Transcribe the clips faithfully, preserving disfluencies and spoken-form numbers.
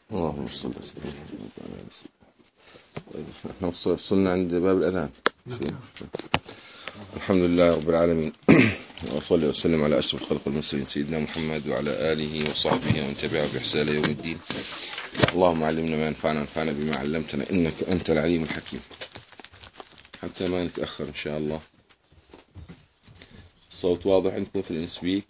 اللهم صل وسلم. طيب احنا وصلنا عند باب الأذان. الحمد لله رب العالمين، وصلي وسلم على أشرف خلق المرسلين سيدنا محمد وعلى آله وصحبه ومن تبعه بإحسان يوم الدين. اللهم علمنا ما ينفعنا وانفعنا بما علمتنا إنك أنت العليم الحكيم. حتى ما نتأخر إن شاء الله. الصوت واضح عندكم في الانسبيك؟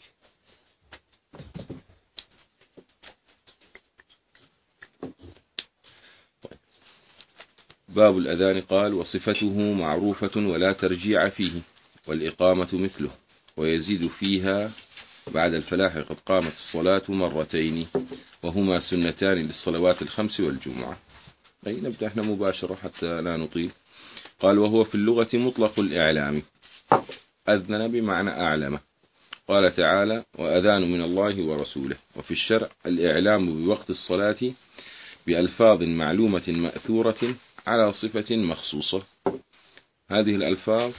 باب الأذان قال: وصفته معروفة ولا ترجيع فيه، والإقامة مثله، ويزيد فيها بعد الفلاح قد قامت الصلاة مرتين، وهما سنتان للصلوات الخمس والجمعة. أي نبدأ احنا مباشرة حتى لا نطيل. قال: وهو في اللغة مطلق الإعلام، أذن بمعنى أعلم. قال تعالى: وأذان من الله ورسوله. وفي الشرع الإعلام بوقت الصلاة بألفاظ معلومة مأثورة على صفة مخصوصة. هذه الألفاظ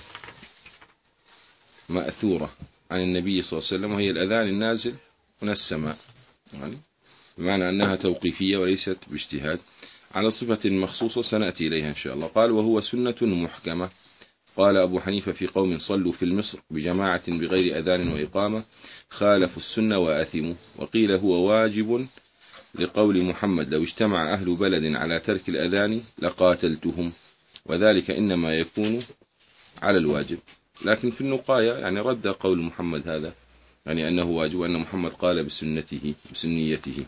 مأثورة عن النبي صلى الله عليه وسلم، وهي الأذان النازل من السماء، يعني بمعنى أنها توقيفية وليست باجتهاد، على صفة مخصوصة سنأتي إليها إن شاء الله. قال: وهو سنة محكمة. قال أبو حنيفة في قوم صلوا في المصر بجماعة بغير أذان وإقامة خالفوا السنة وآثموا. وقيل هو واجب لقول محمد: لو اجتمع أهل بلد على ترك الأذان لقاتلتهم، وذلك إنما يكون على الواجب. لكن في النقاية يعني رد قول محمد هذا، يعني أنه واجب، وأن محمد قال بسنته بسنيته،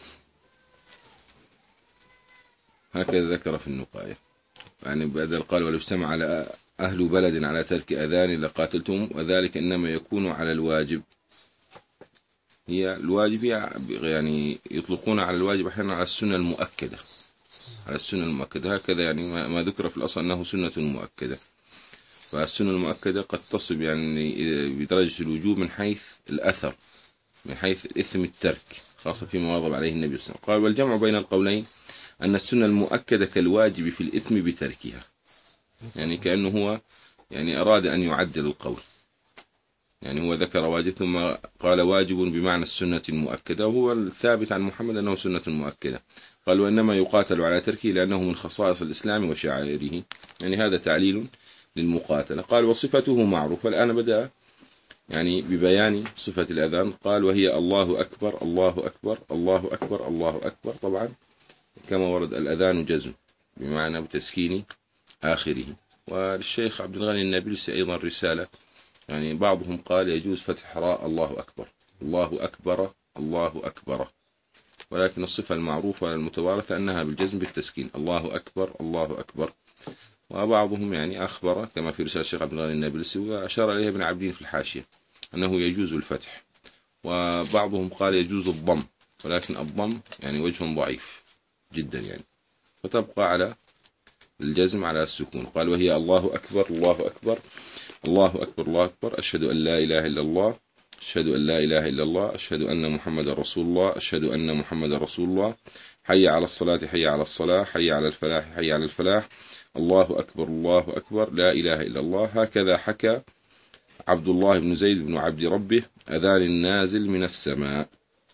هكذا ذكر في النقاية. يعني بدل قال: ولو اجتمع على أهل بلد على ترك أذان لقاتلتهم، وذلك إنما يكون على الواجب. هي الواجب يعني يطلقون على الواجب أحيانا على السنة المؤكدة، على السنة المؤكدة هكذا، يعني ما ذكر في الأصل أنه سنة مؤكدة. فالسنة المؤكدة قد تصب يعني بدرجة الوجوب من حيث الأثر، من حيث إثم الترك، خاصة فيما واظب عليه النبي صلى الله عليه وسلم. قال: والجمع بين القولين أن السنة المؤكدة كالواجب في الإثم بتركها. يعني كأنه هو يعني أراد أن يعدل القول، يعني هو ذكر واجب ثم قال واجب بمعنى السنة المؤكدة، وهو الثابت عن محمد أنه سنة مؤكدة. قال: وإنما يقاتل على تركه لأنه من خصائص الإسلام وشعائره. يعني هذا تعليل للمقاتلة. قال: وصفته معروفة. الآن بدأ يعني ببيان صفة الأذان. قال: وهي الله أكبر الله أكبر الله أكبر الله أكبر. طبعا كما ورد الأذان جزم بمعنى بتسكين آخره. والشيخ عبد الغني النابلسي أيضا رسالة، يعني بعضهم قال يجوز فتح راء الله أكبر، الله أكبر الله أكبر، ولكن الصفة المعروفة المتوارثة أنها بالجزم بالتسكين، الله أكبر الله أكبر. وبعضهم يعني أخبر كما في رسالة الشيخ عبد الغني النابلسي، وأشار إليه ابن عبدين في الحاشية أنه يجوز الفتح. وبعضهم قال يجوز الضم، ولكن الضم يعني وجه ضعيف جدا يعني، فتبقى على الجزم على السكون. قال: وهي الله أكبر الله أكبر الله أكبر الله أكبر، أشهد أن لا إله إلا الله أشهد أن لا إله إلا الله أشهد أن محمد رسول الله أشهد أن محمد رسول الله، حي على الصلاة حي على الصلاة حي على الفلاح حي على الفلاح، الله أكبر الله أكبر لا إله إلا الله. هكذا حكى عبد الله بن زيد بن عبد ربه أذان النازل من السماء.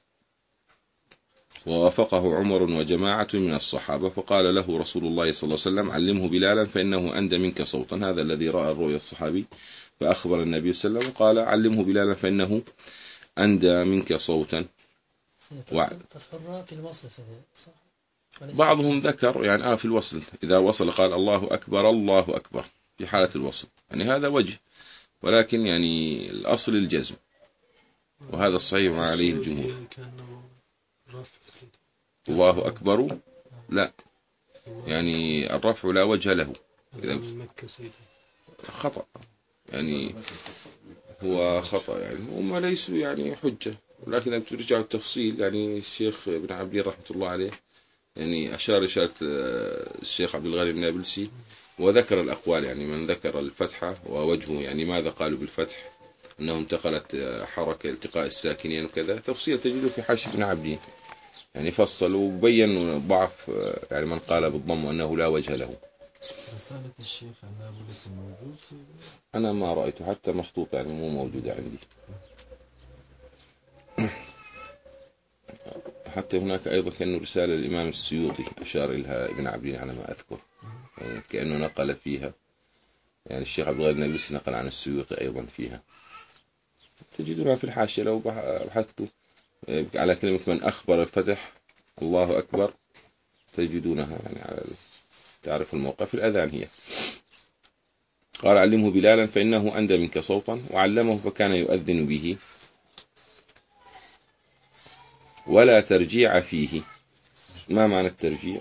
ووافقه عمر وجماعة من الصحابة، فقال له رسول الله صلى الله عليه وسلم: علمه بلالا فإنه أندى منك صوتا. هذا الذي رأى الرؤيا الصحابي، فأخبر النبي صلى الله عليه وسلم وقال: علمه بلالا فإنه أندى منك صوتا. و... بعضهم ذكر يعني آه في الوصل، إذا وصل قال الله أكبر الله أكبر في حالة الوصل، يعني هذا وجه، ولكن يعني الأصل الجزم، وهذا الصحيح ما عليه الجمهور. الله أكبر لا، يعني الرفع لا وجه له، خطأ، يعني هو خطأ، يعني هم ليسوا يعني حجة. ولكن إذا ترجعوا التفصيل، يعني الشيخ ابن عبدين رحمة الله عليه يعني أشار إشارة الشيخ عبد الغني النابلسي، وذكر الأقوال، يعني من ذكر الفتحة ووجهه، يعني ماذا قالوا بالفتح، أنه انتقلت حركة التقاء الساكنين وكذا، تفصيل تجده في حاشية ابن عبدين، يعني فصل وبين ضعف يعني من قال بالضم وأنه لا وجه له. رسالة الشيخ النابلسي موجود؟ أنا ما رأيته حتى مخطوط، يعني مو موجودة عندي. حتى هناك أيضا كأنه رسالة للإمام السيوطي أشار إليها ابن عبدين على ما أذكر، يعني كأنه نقل فيها، يعني الشيخ عبد الغني النابلسي نقل عن السيوطي أيضا فيها، تجدونها في الحاشية لو بحثتوا على كلمة من أخبر الفتح الله أكبر تجدونها، يعني على تعرف الموقع في الأذان هي. قال علمه بلالا فإنه أندى منك صوتا، وعلمه فكان يؤذن به ولا ترجيع فيه. ما معنى الترجيع؟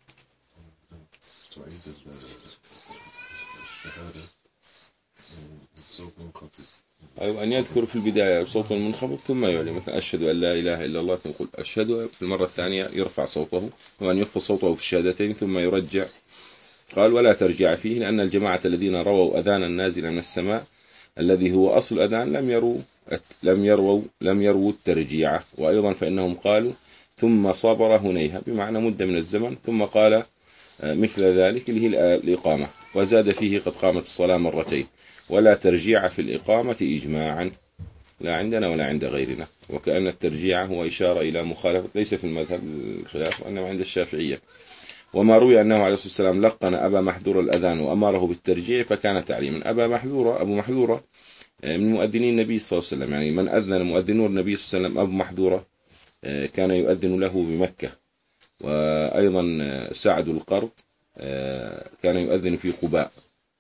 أيوة، أن يذكر في البداية بصوت منخفض ثم يعلم، مثلا أشهد أن لا إله إلا الله ثم يقول أشهد، في المرة الثانية يرفع صوته، وأن يخفض صوته في الشهادتين ثم يرجع. قال ولا ترجع فيه، لأن الجماعة الذين رووا أذانا نازلا من السماء الذي هو أصل الأذان لم يروا لم يروا لم يروا الترجيع. وأيضا فإنهم قالوا ثم صبر هنيها، بمعنى مدة من الزمن، ثم قال مثل ذلك اللي هي الإقامة، وزاد فيه قد قامت الصلاة مرتين. ولا ترجيع في الإقامة إجماعا، لا عندنا ولا عند غيرنا. وكأن الترجيع هو إشارة إلى مخالفة، ليس في المذهب الخلاف، وإنما عند الشافعية. وما روي أنه عليه الصلاة والسلام لقن أبا محذور الأذان وأمره بالترجيع فكان تعليما. أبا محذورة أبو محذورة من مؤذنين النبي صلى الله عليه وسلم، يعني من أذن مؤذنور النبي صلى الله عليه وسلم أبو محذورة كان يؤذن له بمكة. وأيضا سعد القرض كان يؤذن في قباء،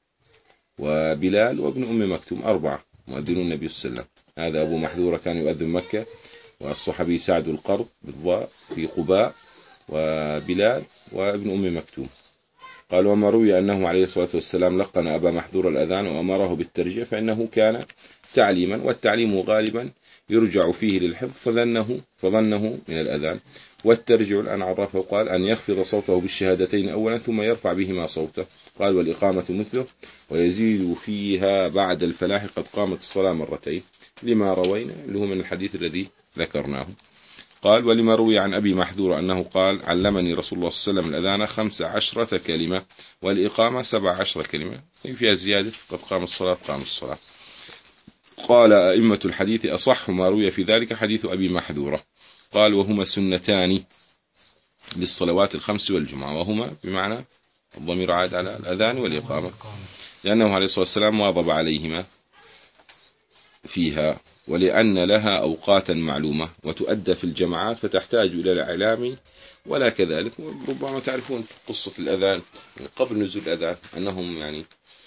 وبلال وابن أم مكتوم، أربعة مؤذنون النبي صلى الله عليه وسلم. هذا أبو محذورة كان يؤذن مكة، والصحابي سعد القرض بالضاء في قباء، وبلال وابن أم مكتوم. قال وما روي أنه عليه الصلاة والسلام لقن أبا محذور الأذان وأمره بالترجيع فإنه كان تعليما، والتعليم غالبا يرجع فيه للحفظ فظنه, فظنه من الأذان. والترجع الآن عرفه قال أن يخفض صوته بالشهادتين أولا ثم يرفع بهما صوته. قال والإقامة مثله، ويزيد فيها بعد الفلاح قد قامت الصلاة مرتين، لما روينا اللي هو من الحديث الذي ذكرناه. قال ولما روي عن أبي محذور أنه قال علمني رسول الله صلى الله عليه وسلم الأذان خمس عشرة كلمة والإقامة سبع عشرة كلمة، فيها زيادة قد قام الصلاة قام الصلاة. قال أئمة الحديث أصح ما روي في ذلك حديث أبي محذورة. قال وهما سنتان للصلوات الخمس والجمعة، وهما بمعنى الضمير عاد على الأذان والإقامة، لأنه عليه الصلاة والسلام واظب عليهما فيها، ولأن لها أوقاتا معلومة وتؤدى في الجماعات فتحتاج إلى الإعلام. ولا كذلك ربما تعرفون قصة الأذان قبل نزول الأذان أنهم يعني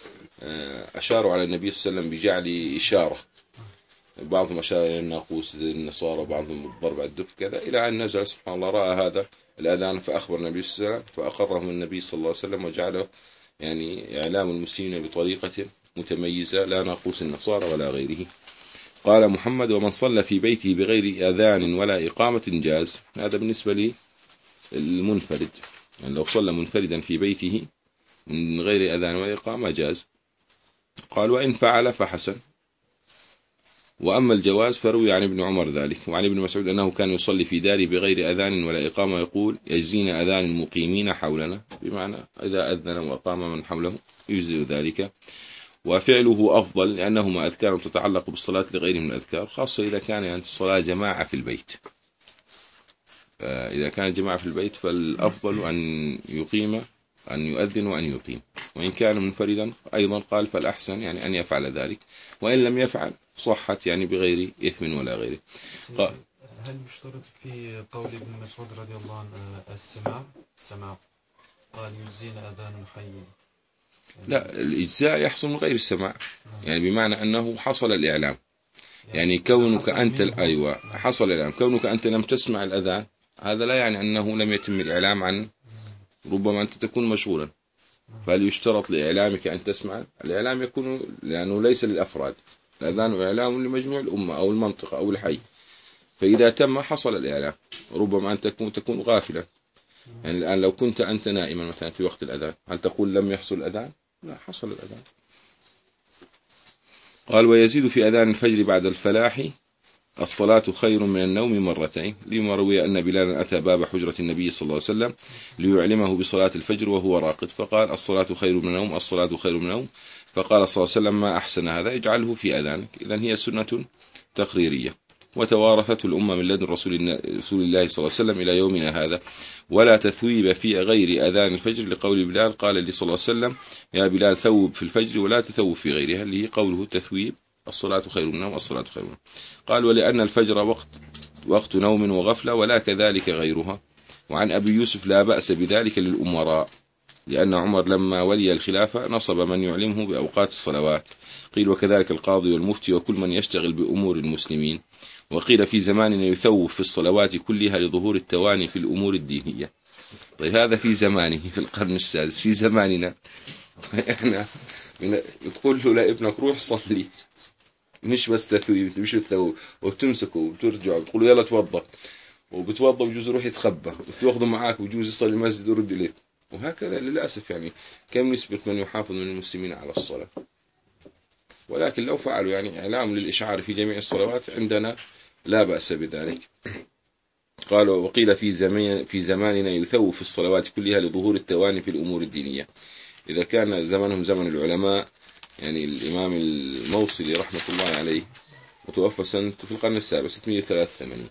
أشاروا على النبي صلى الله عليه وسلم بجعل إشارة، بعضهم أشار إلى الناقوس النصارى، بعضهم بالضرب على الدف كذا، إلى أن نزل سبحان الله رأى هذا الأذان فأخبر النبي صلى الله عليه وسلم فأقرهم النبي صلى الله عليه وسلم وجعله يعني إعلام المسلمين بطريقة متميزة لا ناقوس النصارى ولا غيره. قال محمد ومن صلى في بيته بغير أذان ولا إقامة جاز. هذا بالنسبة للمنفرد، يعني لو صلى منفردا في بيته من غير أذان ولا إقامة جاز. قال وإن فعل فحسن. وأما الجواز فروي عن ابن عمر ذلك، وعن ابن مسعود أنه كان يصلي في داره بغير أذان ولا إقامة يقول يجزينا أذان المقيمين حولنا، بمعنى إذا أذن وأقام من حوله يجزي ذلك. وفعله أفضل لأنهما أذكار تتعلق بالصلاة لغيره من الأذكار، خاصة إذا كان يعني الصلاة جماعة في البيت. إذا كان جماعة في البيت فالأفضل أن يقيم أن يؤذن وأن يقيم، وإن كان منفردا أيضا قال فالأحسن يعني أن يفعل ذلك، وإن لم يفعل صحت يعني بغير إثم ولا غيره. هل يشترط في قول ابن مسعود رضي الله عنه السماع سماع؟ قال يجزينا أذان الحي. لا، الإجزاء يحصل من غير السماع، يعني بمعنى أنه حصل الإعلام، يعني كونك أنت أيوة حصل الإعلام، كونك أنت لم تسمع الأذان هذا لا يعني أنه لم يتم الإعلام عن، ربما أنت تكون مشغولا، فهل يشترط لإعلامك أن تسمع؟ الإعلام يكون لأنه ليس للأفراد، الأذان إعلام لمجموع الأمة أو المنطقة أو الحي، فإذا تم حصل الإعلام. ربما أن تكون تكون غافلا، يعني الآن لو كنت أنت نائما مثلا في وقت الأذان هل تقول لم يحصل الأذان؟ لا، حصل الأذان. قال ويزيد في أذان الفجر بعد الفلاح الصلاة خير من النوم مرتين، لما روي أن بلالا أتى باب حجرة النبي صلى الله عليه وسلم ليعلمه بصلاة الفجر وهو راقد، فقال الصلاة خير من النوم الصلاة خير من النوم، فقال صلى الله عليه وسلم ما أحسن هذا اجعله في أذانك. إذن هي سنة تقريرية. وتوارثته الأمة من لدن رسول الله صلى الله عليه وسلم إلى يومنا هذا. ولا تثويب في غير أذان الفجر، لقول بلال قال لي صلى الله عليه وسلم يا بلال ثوب في الفجر ولا تثوب في غيرها، اللي هي قوله تثويب الصلاة خير من النوم والصلاة خير من النوم. قال ولأن الفجر وقت وقت نوم وغفلة ولا كذلك غيرها. وعن أبي يوسف لا بأس بذلك للأمراء، لأن عمر لما ولي الخلافة نصب من يعلمه بأوقات الصلوات. قيل وكذلك القاضي والمفتي وكل من يشتغل بأمور المسلمين. وقيل في زماننا يثوب في الصلوات كلها لظهور التواني في الأمور الدينية. طيب هذا في زمانه في القرن السادس، في زماننا احنا تقول له لابنك روح صلي، مش بس تثويب، مش الثوب، وتمسكه وترجع وتقول له يلا توضأ، وبتوضأ ويجوز يروح يتخبى، وتاخذه معاك ويجوز يصلي المسجد ويرد إليه. وهكذا للأسف يعني كم نسبة من يحافظ من المسلمين على الصلاة. ولكن لو فعلوا يعني إعلام للإشعار في جميع الصلوات عندنا لا بأس بذلك. قالوا وقيل في زمان في زماننا يثوب في الصلوات كلها لظهور التواني في الأمور الدينية. إذا كان زمنهم زمن العلماء، يعني الإمام الموصلي رحمة الله عليه متوفى سنة في القرن السابع ستمائة وثلاثة وثمانين،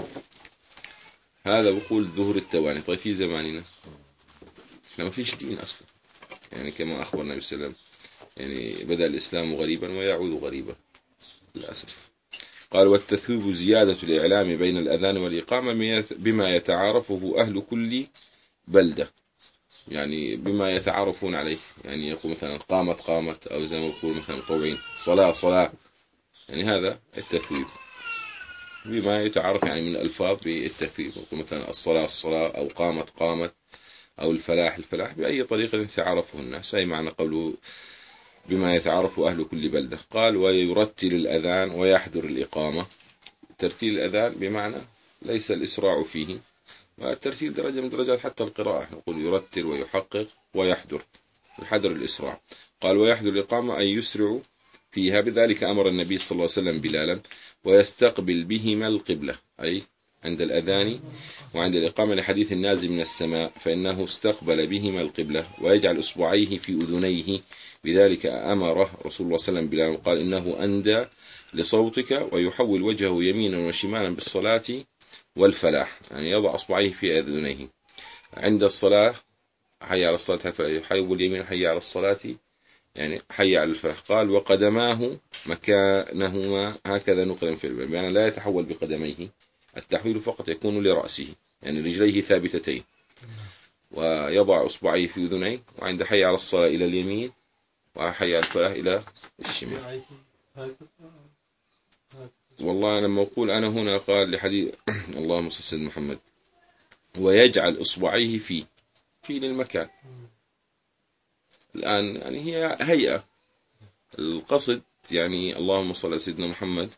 هذا بقول ظهور التواني. طيب في زماننا احنا ما فيش دين أصلا، يعني كما أخبرنا النبي صلى الله عليه وسلم يعني بدأ الإسلام غريبا ويعود غريبا للأسف. قال والتثويب زيادة الإعلام بين الأذان والإقامة بما يتعارفه أهل كل بلدة، يعني بما يتعارفون عليه، يعني يقول مثلا قامت قامت، أو زي ما يقول مثلا طوعين صلاة صلاة، يعني هذا التثويب بما يتعارف يعني من الألفاظ بالتثويب. يقول مثلا الصلاة الصلاة، أو قامت قامت، أو الفلاح الفلاح، بأي طريقة يتعارفه الناس. أي معنى قوله بما يتعارف أهل كل بلدة. قال ويرتل الأذان ويحضر الإقامة. ترتيل الأذان بمعنى ليس الإسراع فيه، والترتيل درجة من درجات حتى القراءة، يقول يرتل ويحقق ويحضر، الحضر الإسراع. قال ويحضر الإقامة أي يسرع فيها، بذلك أمر النبي صلى الله عليه وسلم بلالا ويستقبل بهما القبلة، أي عند الأذان وعند الإقامة، لحديث النازل من السماء فإنه استقبل بهما القبلة، ويجعل إصبعيه في أذنيه، بذلك أمره رسول الله صلى الله عليه وسلم بلالا وقال إنه أندى لصوتك، ويحول وجهه يمينا وشمالا بالصلاة والفلاح، يعني يضع أصبعيه في أذنيه عند الصلاة، حي على الصلاة يحول اليمين حي على الصلاة، يعني حي على الفلاح. قال وقدماه مكانهما هكذا نقلا في الباب، يعني لا يتحول بقدميه، التحويل فقط يكون لرأسه، يعني رجليه ثابتتين، ويضع أصبعيه في أذنيه، وعند حي على الصلاة إلى اليمين، وحي على الفلاح إلى الشمال. والله لما أقول أنا هنا قال لحديث اللهم صل على محمد ويجعل إصبعيه في في للمكان. الآن يعني هي هيئة، القصد يعني اللهم صل على سيدنا محمد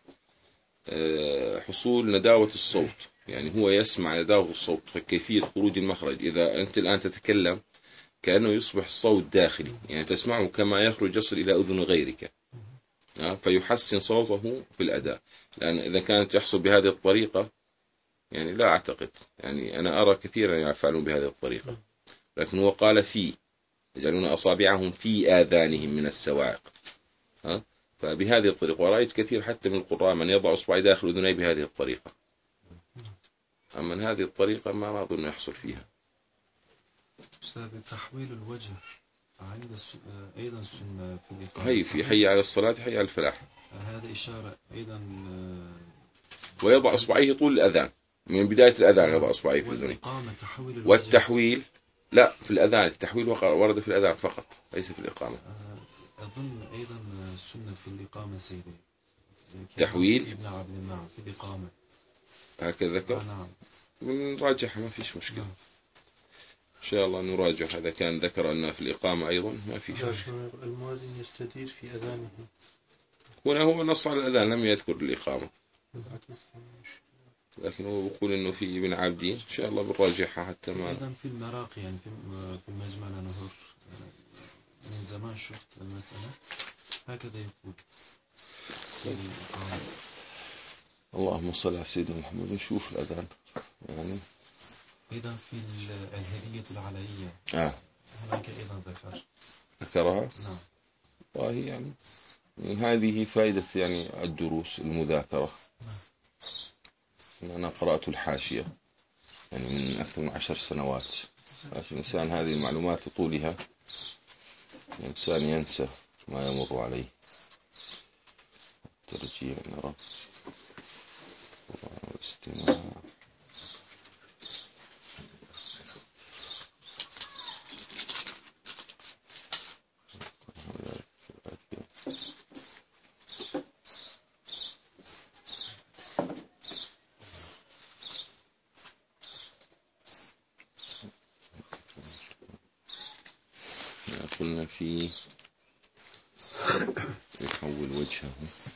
حصول نداوة الصوت، يعني هو يسمع نداوة الصوت، فكيفية خروج المخرج. إذا أنت الآن تتكلم كأنه يصبح الصوت داخلي، يعني تسمعه كما يخرج يصل إلى أذن غيرك، فيحسن صوته في الأداء. لأن إذا كانت يحصل بهذه الطريقة يعني لا أعتقد، يعني أنا أرى كثيرا يفعلون بهذه الطريقة، لكن هو قال في يجعلون أصابعهم في آذانهم من السواعق، ها؟ فبهذه الطريقة. ورأيت كثير حتى من القراء من يضع أصبعه داخل أذنيه بهذه الطريقة، أما هذه الطريقة ما ما أظن يحصل فيها. أستاذ تحويل الوجه عند أيضا سنة في الإقامة، هي في حي على الصلاة حي على الفلاح، هذا إشارة أيضا. ويضع أصبعيه طول الأذان، من بداية الأذان يضع أصبعيه في أذنيه. والتحويل لا في الأذان، التحويل ورد في الأذان فقط ليس في الإقامة. أظن أيضا سنة في الإقامة سيدي تحويل ابن عبد النعم في الإقامة هكذا ذكر. نعم نراجعها ما فيش مشكلة إن شاء الله، نراجع هذا كان ذكر أن في الإقامة أيضا ما فيش. المؤذن يستدير في أذانه، هنا هو نص على الأذان لم يذكر الإقامة، لكن هو بيقول إنه في ابن عابدين. إن شاء الله بنراجعها حتى ما. أيضا في المراقي يعني في في المجمع نهر من زمان شفت المسألة هكذا يقول. اللهم صل على سيدنا محمد. نشوف الأذان يعني. أيضا في الهدية العلوية آه. هناك أيضا ذكر ذكرها. نعم. وهي يعني هذه فائدة يعني الدروس المذاكرة. نعم. أنا قرأت الحاشية يعني من أكثر من عشر سنوات. الإنسان هذه المعلومات طولها الإنسان ينسى ما يمر عليه. ترجيع نرى واستماع. قلنا في يحول وجهه.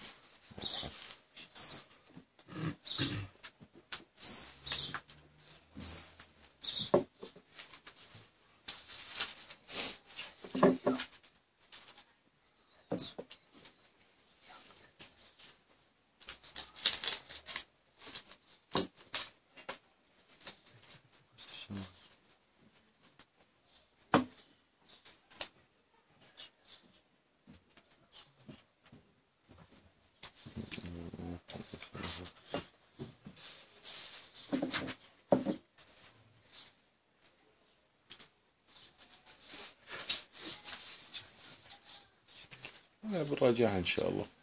براجعها إن شاء الله.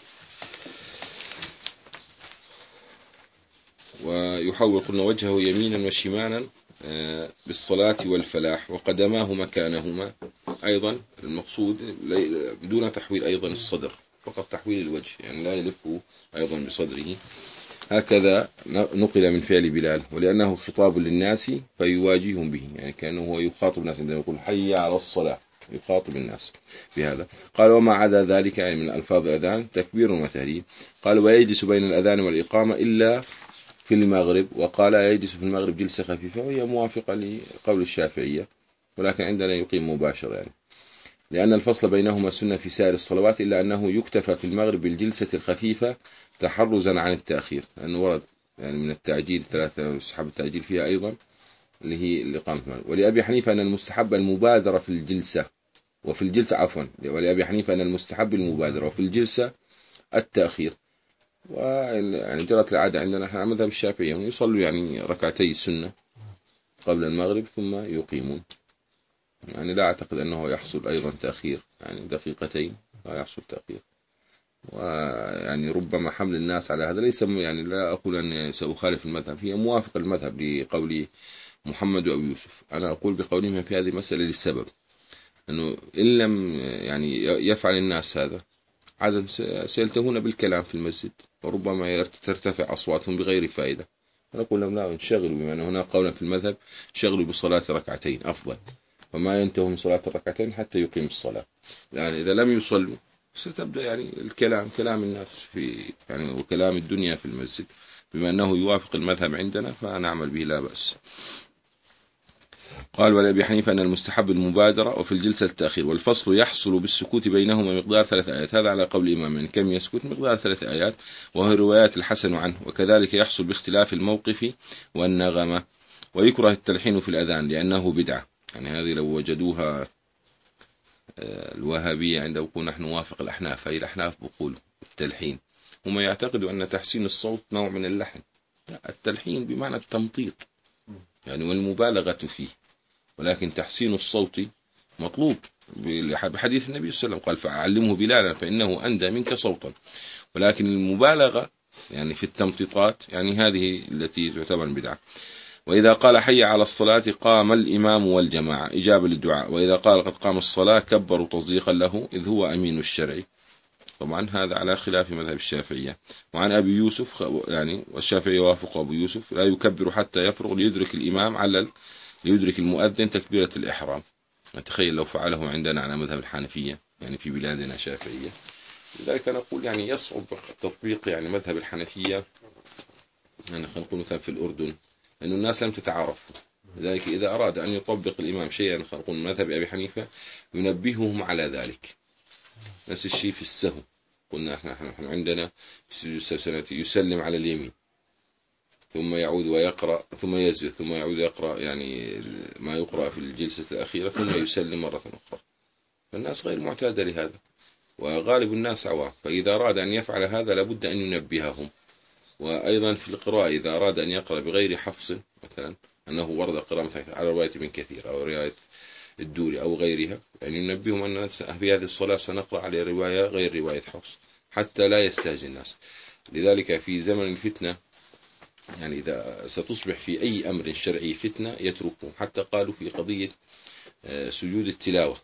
ويحول قلنا وجهه يمينا وشمالا بالصلاة والفلاح وقدماه مكانهما. أيضا المقصود بدون تحويل أيضا الصدر، فقط تحويل الوجه، يعني لا يلفه أيضا بصدره. هكذا نقل من فعل بلال، ولأنه خطاب للناس فيواجههم به، يعني كأنه هو يخاطب الناس عندما يقول حي على الصلاة، يخاطب الناس بهذا. قال وما عدا ذلك يعني من ألفاظ الأذان تكبير وتهليل. قال ويجلس بين الأذان والإقامة إلا في المغرب. وقال يجلس في المغرب جلسة خفيفة، وهي موافقة لقول الشافعية، ولكن عندنا يقيم مباشر يعني، لأن الفصل بينهما سنة في سائر الصلوات، إلا أنه يكتفى في المغرب بالجلسة الخفيفة تحرزا عن التأخير، لأنه ورد يعني من التعجيل ثلاثة سحب التعجيل فيها أيضا اللي هي الإقامة. ولأبي حنيفة أن المستحب المبادرة في الجلسة وفي الجلسة عفوا ولأبي حنيفة أن المستحب المبادرة وفي الجلسة التأخير. ويعني جرت العادة عندنا احنا مذهب الشافعية يصلوا يعني ركعتي السنة قبل المغرب ثم يقيمون، يعني لا أعتقد أنه يحصل أيضا تأخير، يعني دقيقتين لا يحصل تأخير. ويعني ربما حمل الناس على هذا ليس يعني لا أقول أن سأخالف المذهب، هي موافق المذهب لقول محمد وأبي يوسف. أنا أقول بقولهم في هذه المسألة للسبب أنه إن لم يعني يفعل الناس هذا عادة سيلتهون بالكلام في المسجد، وربما ترتفع أصواتهم بغير فائدة. نقول لهم لا، انشغلوا بما أن هناك قولا في المذهب شغلوا بصلاة ركعتين أفضل، وما ينتهوا من صلاة الركعتين حتى يقيم الصلاة. يعني إذا لم يصلوا ستبدأ يعني الكلام كلام الناس في يعني وكلام الدنيا في المسجد، بما أنه يوافق المذهب عندنا فنعمل به لا بأس. قال ولأبي حنيفة أن المستحب المبادرة وفي الجلسة التأخير، والفصل يحصل بالسكوت بينهما مقدار ثلاث آيات. هذا على قول الإمام يعني كم يسكت مقدار ثلاث آيات، وهي روايات الحسن عنه. وكذلك يحصل باختلاف الموقف والنغمة. ويكره التلحين في الأذان لأنه بدعة، يعني هذه لو وجدوها الوهابية عند يقول نحن نوافق الأحناف، هي الأحناف بقول التلحين، هم يعتقدوا أن تحسين الصوت نوع من اللحن. التلحين بمعنى التمطيط يعني والمبالغة فيه، ولكن تحسين الصوت مطلوب بحديث النبي صلى الله عليه وسلم قال فعلمه بلالا فإنه أندى منك صوتا. ولكن المبالغة يعني في التمطيطات يعني هذه التي تعتبر بدعة. وإذا قال حي على الصلاة قام الإمام والجماعة إجابة للدعاء، وإذا قال قد قام الصلاة كبروا تصديقا له إذ هو أمين الشرع. طبعا هذا على خلاف مذهب الشافعية. وعن أبي يوسف يعني والشافعي وافق أبو يوسف لا يكبر حتى يفرغ ليدرك الإمام على ليدرك المؤذن تكبيرة الإحرام. نتخيل لو فعله عندنا على مذهب الحنفية يعني في بلادنا شافعية. لذلك نقول يعني يصعب تطبيق يعني مذهب الحنفية يعني خلينا نقول مثلا في الأردن لأن الناس لم تتعارف. لذلك إذا أراد أن يطبق الإمام شيئا خلينا نقول مذهب أبي حنيفة ينبههم على ذلك. نفس الشيء في السهو، قلنا احنا عندنا يسلم على اليمين ثم يعود ويقرأ ثم يسجد ثم يعود يقرأ يعني ما يقرأ في الجلسة الأخيرة ثم يسلم مرة أخرى. فالناس غير معتادة لهذا وغالب الناس عوام، فإذا أراد أن يفعل هذا لابد أن ينبههم وأيضا في القراءة إذا أراد أن يقرأ بغير حفص مثلا، أنه ورد قراءة مثلا على رواية ابن كثير أو رواية الدوري أو غيرها، يعني ينبههم أننا في هذه الصلاة سنقرأ على رواية غير رواية حفص حتى لا يستهجن الناس. لذلك في زمن الفتنة يعني إذا ستصبح في أي أمر شرعي فتنة يتركه، حتى قالوا في قضية سجود التلاوة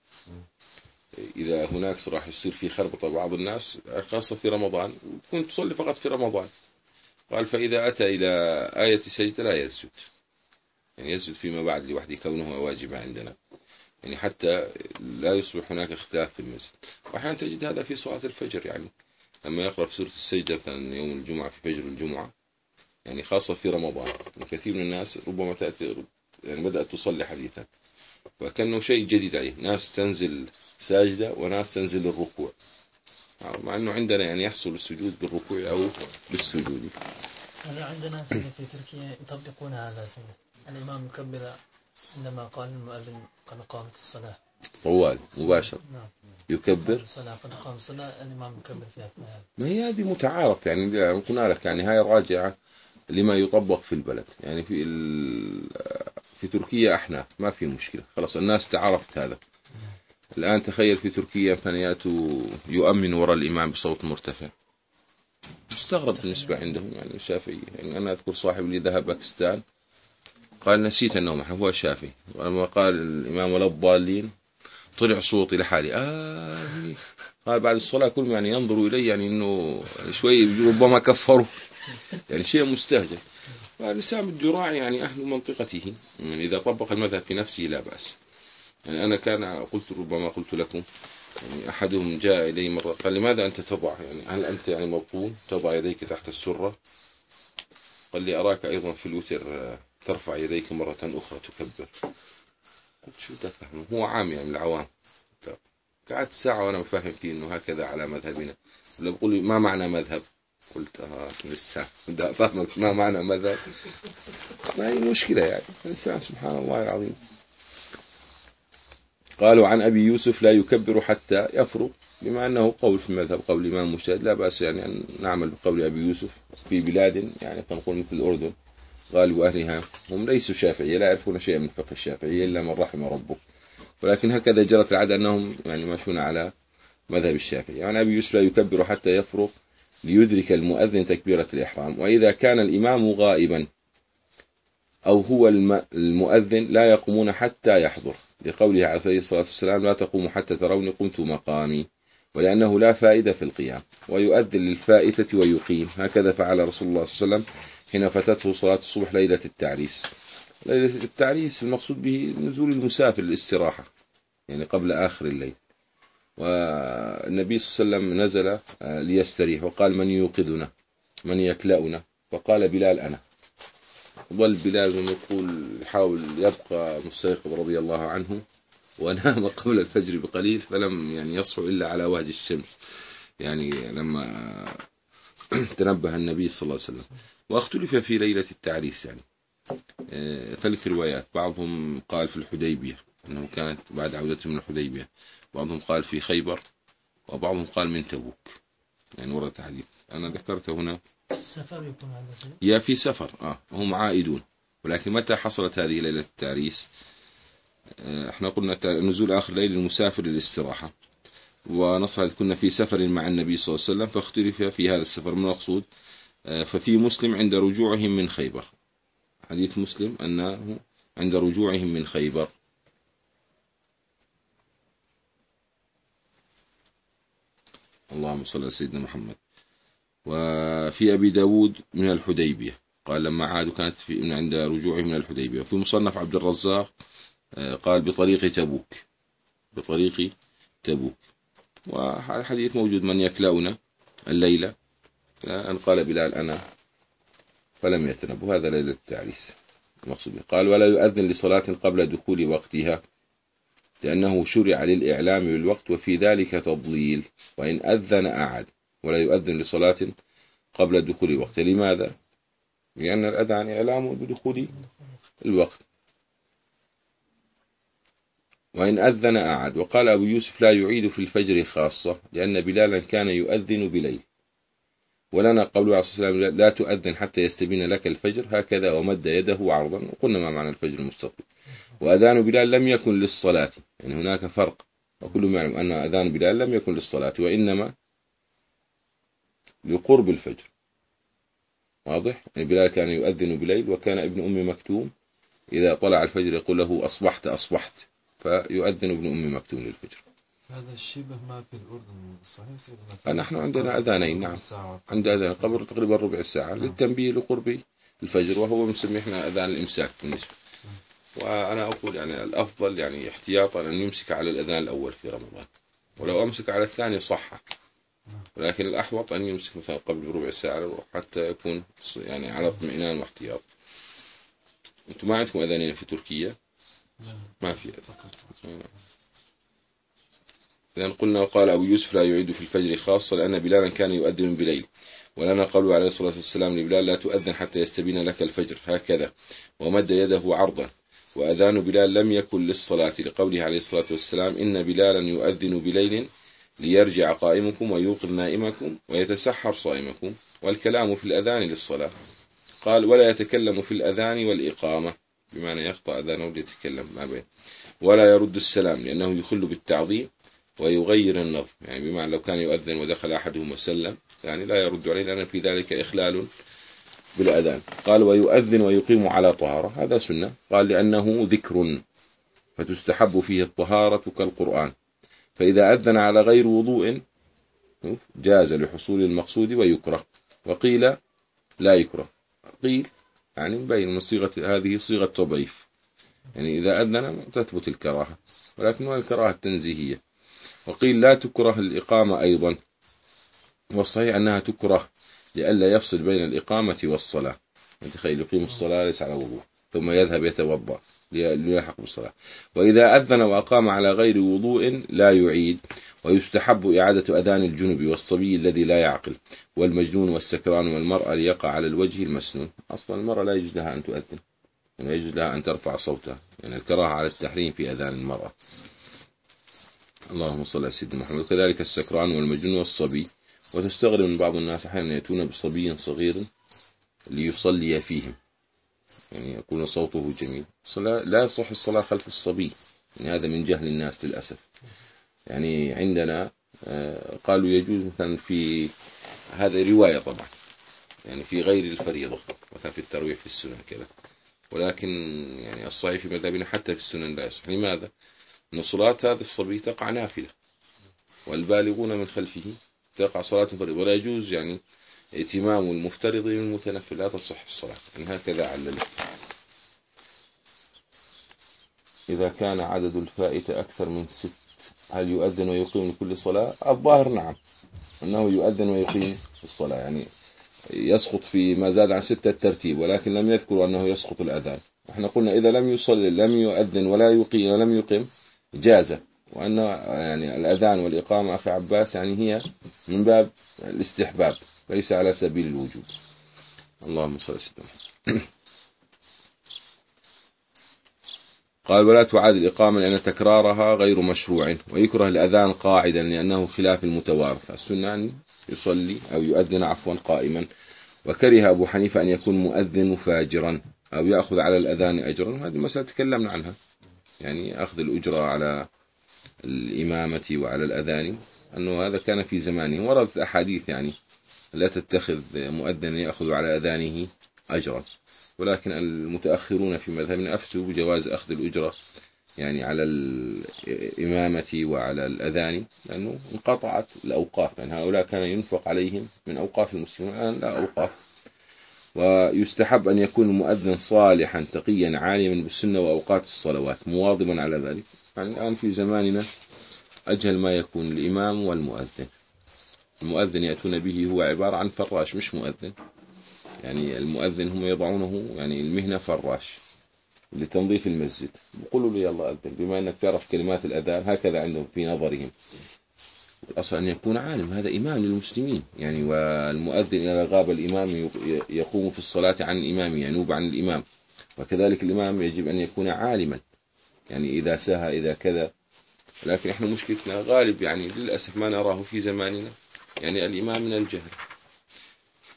إذا هناك راح يصير في خربطة بعض الناس خاصة في رمضان كنت تصلي فقط في رمضان، قال فإذا أتى إلى آية سجدة لا يسجد، يعني يسجد فيما بعد لوحده كونه واجب عندنا، يعني حتى لا يصبح هناك اختلاف في المسجد. وأحيانا تجد هذا في صلاة الفجر، يعني لما يقرأ في سورة السجدة مثلا يوم الجمعة في فجر الجمعة، يعني خاصة في رمضان كثير من الناس ربما تأتي يعني بدأت تصلي حديثا وكأنه شيء جديد عليه، ناس تنزل ساجدة وناس تنزل الركوع، مع أنه عندنا يعني يحصل السجود بالركوع أو بالسجود. هذا عندنا سنة في تركيا يطبقون هذا سنة، الإمام يكبر عندما قال المؤذن قد قامت الصلاة طوال مباشر نعم. يكبر الصلاة قد قام الصلاة الإمام يكبر في أثناء. ما هي هذه متعارف، يعني قلنا لك يعني هاي راجعة لما يطبق في البلد، يعني في في تركيا أحناف ما في مشكلة خلاص الناس تعرفت هذا. الآن تخيل في تركيا ثانياته يؤمن وراء الإمام بصوت مرتفع، استغرب بالنسبة عندهم يعني الشافعي. يعني أنا أذكر صاحب لي ذهب باكستان قال نسيت أنه هو الشافعي، ولما قال الإمام ولا الضالين طلع صوتي لحالي آه قال بعد الصلاة كل يعني ينظروا إلي يعني إنه شوي ربما كفروا، يعني شيء مستهجن. فالإسلام الجراعي يعني أهل منطقته، يعني إذا طبق المذهب في نفسه لا بأس. يعني أنا كان قلت ربما قلت لكم يعني أحدهم جاء إلي مرة قال لماذا أنت تضع يعني هل أنت يعني مبطون تضع يديك تحت السرة؟ قال لي أراك أيضا في الوتر ترفع يديك مرة أخرى تكبر. قلت شو تفهم هو عام يعني من العوام. قعدت ساعة وأنا مفهم فيه إنه هكذا على مذهبنا. لو بقول لي ما معنى مذهب قلت آه لسه بدأ أفهمك ما معنى مذهب، ما هي مشكلة يعني الإنسان سبحان الله العظيم. قالوا عن أبي يوسف لا يكبر حتى يفرغ، بما أنه قول في المذهب قول الإمام مجتهد لا بأس يعني أن نعمل بقول أبي يوسف في بلاد يعني فنقول مثل الأردن غالب أهلها هم ليسوا شافعية لا يعرفون شيئا من فقه الشافعية إلا من رحم ربه، ولكن هكذا جرت العادة أنهم يعني ماشون على مذهب الشافعي. يعني أبي يوسف لا يكبر حتى يفرغ ليدرك المؤذن تكبيرة الإحرام، وإذا كان الإمام غائبا أو هو المؤذن لا يقومون حتى يحضر، لقوله عليه الصلاة والسلام لا تقوموا حتى تروني قمت مقامي، ولأنه لا فائدة في القيام، ويؤذن للفائتة ويقيم، هكذا فعل رسول الله صلى الله عليه وسلم حين فاتته صلاة الصبح ليلة التعريس. ليلة التعريس المقصود به نزول المسافر للاستراحة يعني قبل آخر الليل، والنبي صلى الله عليه وسلم نزل ليستريح وقال من يوقظنا من يكلأنا، فقال بلال أنا. ظل بلال يقول يحاول يبقى مستيقظ رضي الله عنه ونام قبل الفجر بقليل فلم يعني يصحو إلا على وهج الشمس، يعني لما تنبه النبي صلى الله عليه وسلم. واختلف في ليلة التعريس يعني ثلاث روايات، بعضهم قال في الحديبية أنه كانت بعد عودته من الحديبية، بعضهم قال في خيبر، وبعضهم قال من تبوك، يعني ورد حديث أنا ذكرته هنا السفر يكون على سنة. يا في سفر آه هم عائدون. ولكن متى حصلت هذه ليلة التعريس؟ آه احنا قلنا نزول آخر ليل المسافر للاستراحة، ونصل كنا في سفر مع النبي صلى الله عليه وسلم فاختلف في هذا السفر من مقصود. آه ففي مسلم عند رجوعهم من خيبر، حديث مسلم أنه عند رجوعهم من خيبر. اللهم صل على سيدنا محمد. وفي أبي داود من الحديبية قال لما عادوا كانت في من عند رجوعهم من الحديبية. وفي مصنف عبد الرزاق قال بطريق تبوك بطريق تبوك. والحديث موجود من يكلأنا الليلة أن قال بلال أنا فلم يتنبه، هذا ليلة التعريس المقصود. قال ولا يؤذن لصلاة قبل دخول وقتها لأنه شرع للإعلام بالوقت وفي ذلك تضليل، وإن أذن أعد. ولا يؤذن لصلاة قبل دخول الوقت، لماذا؟ لأن الأذان إعلام بدخول الوقت. وإن أذن أعد. وقال أبو يوسف لا يعيد في الفجر خاصة لأن بلالا كان يؤذن بليل، ولنا قوله عليه الصلاة والسلام لا تؤذن حتى يستبين لك الفجر هكذا ومد يده عرضا، وقلنا ما معنى الفجر المستقيم. وأذان بلال لم يكن للصلاة، يعني هناك فرق، وكل يعلم أن أذان بلال لم يكن للصلاة وإنما لقرب الفجر. واضح؟ يعني بلال كان يؤذن بليل، وكان ابن أم مكتوم إذا طلع الفجر يقول له أصبحت أصبحت، فيؤذن ابن أم مكتوم للفجر. هذا الشبه ما في الأردن صحيح سيدنا؟ نحن عندنا أذانين، نعم، عند أذان قبل تقريبا ربع ساعة للتنبيه لقرب الفجر، وهو مسمى احنا أذان الإمساك بالنسبة. وأنا أقول يعني الأفضل يعني احتياطا أن يمسك على الأذان الأول في رمضان، ولو أمسك على الثاني صح، ولكن الأحوط أن يمسك مثلا قبل ربع ساعة حتى يكون يعني على اطمئنان واحتياط. أنتم ما عندكم أذانين في تركيا؟ ما في أذان. لأن قلنا وقال أبو يوسف لا يعيد في الفجر خاصة لأن بلالا كان يؤذن بليل، ولنا قوله عليه الصلاة والسلام لبلال لا تؤذن حتى يستبين لك الفجر هكذا ومد يده عرضا. وأذان بلال لم يكن للصلاة لقوله عليه الصلاة والسلام إن بلالا يؤذن بليل ليرجع قائمكم ويوقظ نائمكم ويتسحر صائمكم، والكلام في الأذان للصلاة. قال ولا يتكلم في الأذان والإقامة، بمعنى يقطع أذانه ليتكلم ما بين، ولا يرد السلام لأنه يخل بالتعظيم ويغير النظم، يعني بمعنى لو كان يؤذن ودخل أحدهم وسلم يعني لا يرد عليه لأن في ذلك إخلال بالأذان. قال ويؤذن ويقيم على طهارة، هذا سنة. قال لأنه ذكر فتستحب فيه الطهارة كالقرآن، فإذا أذن على غير وضوء جاز لحصول المقصود ويكره، وقيل لا يكره. قيل يعني مبين صيغة هذه صيغة تضعيف، يعني إذا أذن تثبت الكراهة ولكن الكراهة التنزيهية. وقيل لا تكره الإقامة أيضا، والصحيح أنها تكره لئلا يفصل بين الإقامة والصلاة، تخيل يقيم الصلاة ليس على وضوء ثم يذهب يتوضأ ليلحق بالصلاة. وإذا أذن وأقام على غير وضوء لا يعيد، ويستحب إعادة أذان الجنب والصبي الذي لا يعقل والمجنون والسكران والمرأة ليقع على الوجه المسنون. أصلا المرأة لا يجوز لها أن تؤذن، يعني يجوز لها أن ترفع صوتها، يعني الكراهة على التحريم في أذان المرأة. اللهم صل على سيدنا محمد. كذلك السكران والمجنون والصبي. وتستغرب من بعض الناس أحيانا يأتون بصبي صغير ليصلي فيهم، يعني يكون صوته جميل، لا يصح الصلاة خلف الصبي، يعني هذا من جهل الناس للأسف. يعني عندنا قالوا يجوز مثلا في هذا رواية طبعا، يعني في غير الفريضة مثلا في الترويح في السنن كذا، ولكن يعني الصحيح في مذهبنا حتى في السنن لا يصح. لماذا؟ أن صلاة هذا الصبي تقع نافلة، والبالغون من خلفه تقع صلاة فريضة، ولا يجوز يعني ائتمام المفترض بالمتنفل، لا تصح الصلاة، يعني هكذا علل. إذا كان عدد الفائتة أكثر من ست هل يؤذن ويقيم لكل صلاة؟ الظاهر نعم أنه يؤذن ويقيم الصلاة، يعني يسقط في ما زاد عن ستة الترتيب، ولكن لم يذكر أنه يسقط الأذان. احنا قلنا إذا لم يصلي لم يؤذن ولا يقيم ولم يقيم جاز، وأن يعني الأذان والإقامة أخي عباس يعني هي من باب الاستحباب ليس على سبيل الوجوب. اللهم صل وسلم. قال ولا تعاد الإقامة لأن تكرارها غير مشروع، ويكره الأذان قاعدا لأنه خلاف المتوارث، السنة أن يصلي أو يؤذن عفوا قائما. وكره أبو حنيفة أن يكون مؤذن فاجرا أو يأخذ على الأذان أجرا، هذه مسألة تكلمنا عنها، يعني أخذ الأجرة على الإمامة وعلى الأذان أنه هذا كان في زمانه، وردت أحاديث يعني لا تتخذ مؤذن يأخذ على أذانه أجرا، ولكن المتأخرون في مذهبنا أفتوا بجواز أخذ الأجرة يعني على الإمامة وعلى الأذان، لأنه انقطعت الأوقاف، يعني هؤلاء كان ينفق عليهم من أوقاف المسلمين، الآن لا أوقاف. ويستحب أن يكون المؤذن صالحا تقيا عالما بالسنة وأوقات الصلوات مواظبا على ذلك. يعني الآن في زماننا أجهل ما يكون الإمام والمؤذن، المؤذن يأتون به هو عبارة عن فراش مش مؤذن، يعني المؤذن هم يضعونه يعني المهنة فراش لتنظيف المسجد، يقولوا لي يلا أذن بما أنك تعرف كلمات الأذان، هكذا عندهم في نظرهم. الأصل أن يكون عالم، هذا إمام للمسلمين يعني، والمؤذن إذا غاب الإمام يقوم في الصلاة عن الإمام، ينوب عن الإمام، وكذلك الإمام يجب أن يكون عالما، يعني إذا ساهى إذا كذا. لكن إحنا مشكلتنا غالب يعني للأسف ما نراه في زماننا، يعني الإمام من الجهل،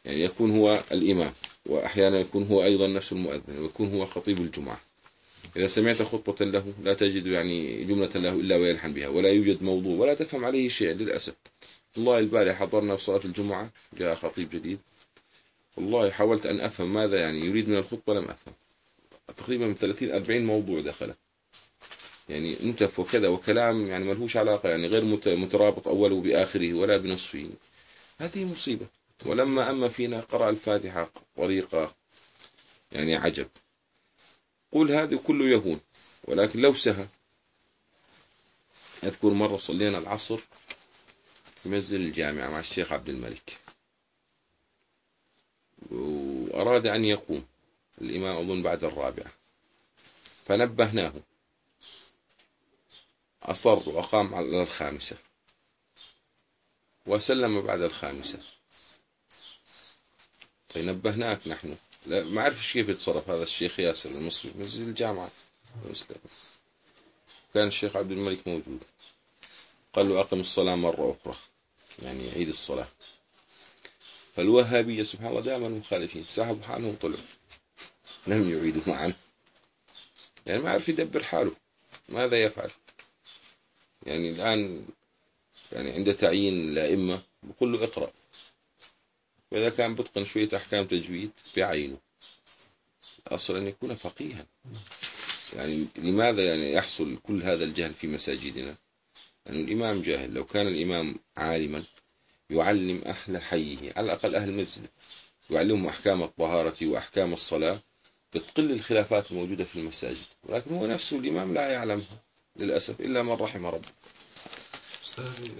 يعني يكون هو الإمام، وأحيانا يكون هو أيضا نفس المؤذن، ويكون هو خطيب الجمعة. إذا سمعت خطبة له لا تجد يعني جملة له إلا ويلحن بها، ولا يوجد موضوع ولا تفهم عليه شيء للأسف. والله البارح حضرنا في صلاة الجمعة جاء خطيب جديد، والله حاولت أن أفهم ماذا يعني يريد من الخطبة، لم أفهم. تقريبا من ثلاثين أربعين موضوع دخله، يعني نتف وكذا وكلام يعني ملهوش علاقة، يعني غير مترابط أوله بآخره ولا بنصفه. هذه مصيبة. ولما أما فينا قرأ الفاتحة طريقة يعني عجب. قول هذا كله يهون، ولكن لو سهى. أذكر مرة صلينا العصر في مسجد الجامعة مع الشيخ عبد الملك، وأراد أن يقوم الإمام أظن بعد الرابعة، فنبهناه، أصر وأقام على الخامسة وسلم بعد الخامسة. فنبهناك نحن، لا ما عرفش كيف يتصرف هذا الشيخ ياسر المصري في مسجد الجامعة. كان الشيخ عبد الملك موجود، قال له أقم الصلاة مرة أخرى، يعني عيد الصلاة. فالوهابية سبحان الله دائما مخالفين، سحبوا حالهم وطلعوا لم يعيدوا معنا، يعني ما عرف يدبر حاله ماذا يفعل. يعني الآن يعني عند تعيين الأئمة بقول له اقرأ، وإذا كان بتقن شوية أحكام تجويد بعينه، أصلا أن يكون فقيها. يعني لماذا يعني يحصل كل هذا الجهل في مساجدنا؟ يعني الإمام جاهل. لو كان الإمام عالما يعلم أهل حيه، على الأقل أهل المسجد، يعلمهم أحكام الطهارة وأحكام الصلاة، بتقل الخلافات الموجودة في المساجد. ولكن هو نفسه الإمام لا يعلمها للأسف إلا من رحم ربه. أستاذ،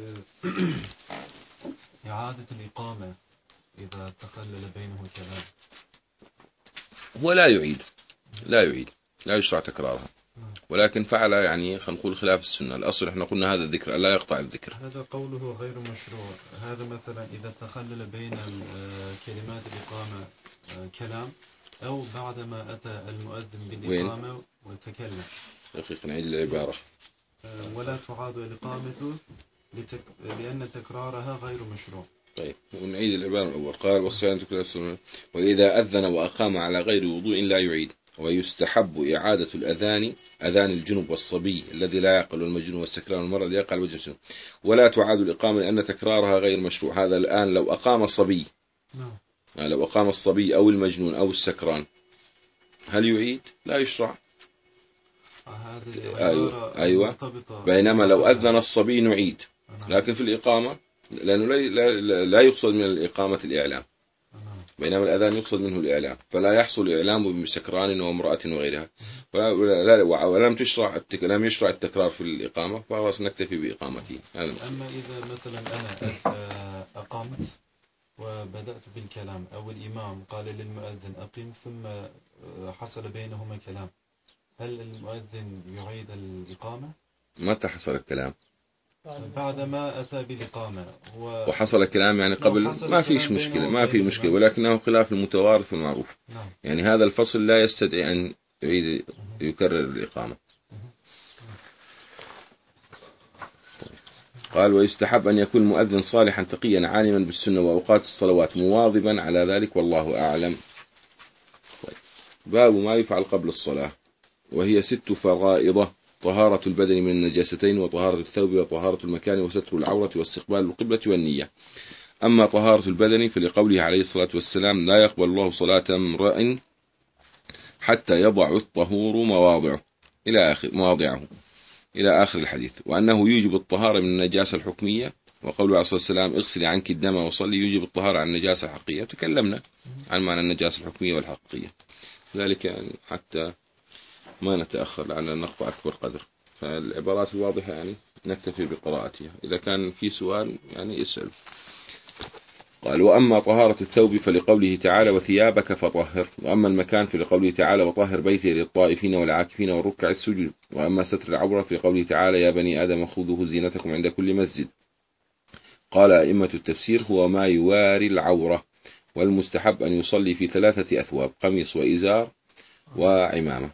إعادة الإقامة إذا تخلل بينه كلام هو لا يعيد لا يعيد لا يشرع تكرارها، ولكن فعل يعني خلينا نقول خلاف السنة. الأصل احنا قلنا هذا الذكر لا يقطع الذكر. هذا قوله غير مشروع. هذا مثلا إذا تخلل بين كلمات الإقامة كلام، أو بعدما أتى المؤذن بالإقامة وتكلم. دقيقة نعيد العبارة. ولا تعاد الإقامة لتك... لأن تكرارها غير مشروع. طيب ونعيد العبارة الأول. قال والصلاة وإذا أذن وأقام على غير وضوء لا يعيد. ويستحب إعادة الأذان أذان الجنب والصبي الذي لا يعقل، والمجنون والسكران والمرأة اللي يقع وجه الجنب. ولا تعاد الإقامة لأن تكرارها غير مشروع. هذا الآن لو أقام الصبي لو أقام الصبي أو المجنون أو السكران هل يعيد؟ لا يشرع. أيوة. أيوة. بينما لو أذن الصبي نعيد، لكن في الإقامة لأنه لا, لا يقصد من الإقامة الإعلام، بينما الأذان يقصد منه الإعلام، فلا يحصل إعلام بسكران وامرأة وغيرها. ولم تشرع لم يشرع التكرار في الإقامة، فخلاص نكتفي بإقامته. أما إذا مثلا أنا أقامت وبدأت بالكلام، أو الإمام قال للمؤذن أقيم ثم حصل بينهما كلام، هل المؤذن يعيد الإقامة؟ متى حصل الكلام؟ بعدما أتى بالإقامة و... وحصل الكلام يعني قبل، ما فيش مشكلة ما في مشكلة، ولكنه خلاف المتوارث والمعروف. نعم. يعني هذا الفصل لا يستدعي أن يعيد يكرر الإقامة. قال ويستحب أن يكون المؤذن صالحا تقيا عالما بالسنة وأوقات الصلوات مواظبا على ذلك والله أعلم. باب ما يفعل قبل الصلاة، وهي ست فرائض: طهارة البدن من النجاستين، وطهارة الثوب، وطهارة المكان، وستر العورة، واستقبال القبلة والنية. أما طهارة البدن فلقوله عليه الصلاة والسلام: لا يقبل الله صلاة امرئ حتى يضع الطهور مواضعه إلى آخر مواضعه إلى آخر الحديث، وأنه يوجب الطهارة من النجاسة الحكمية، وقوله عليه الصلاة والسلام: اغسلي عنك الدم وصلي، يوجب الطهارة عن النجاسة الحقيقية. تكلمنا عن معنى النجاسة الحكمية والحقيقية، ذلك يعني حتى ما نتأخر لعلنا نقطع أكبر قدر. فالعبارات الواضحة يعني نكتفي بقراءتها، إذا كان في سؤال يعني اسأل. قال: وأما طهارة الثوب فلقوله تعالى: وثيابك فطهر. وأما المكان فلقوله تعالى: وطهر بيتي للطائفين والعاكفين والركع السجود. وأما ستر العورة فلقوله تعالى: يا بني آدم خذوا زينتكم عند كل مسجد. قال أئمة التفسير: هو ما يواري العورة. والمستحب أن يصلي في ثلاثة أثواب: قميص وإزار وعمامة.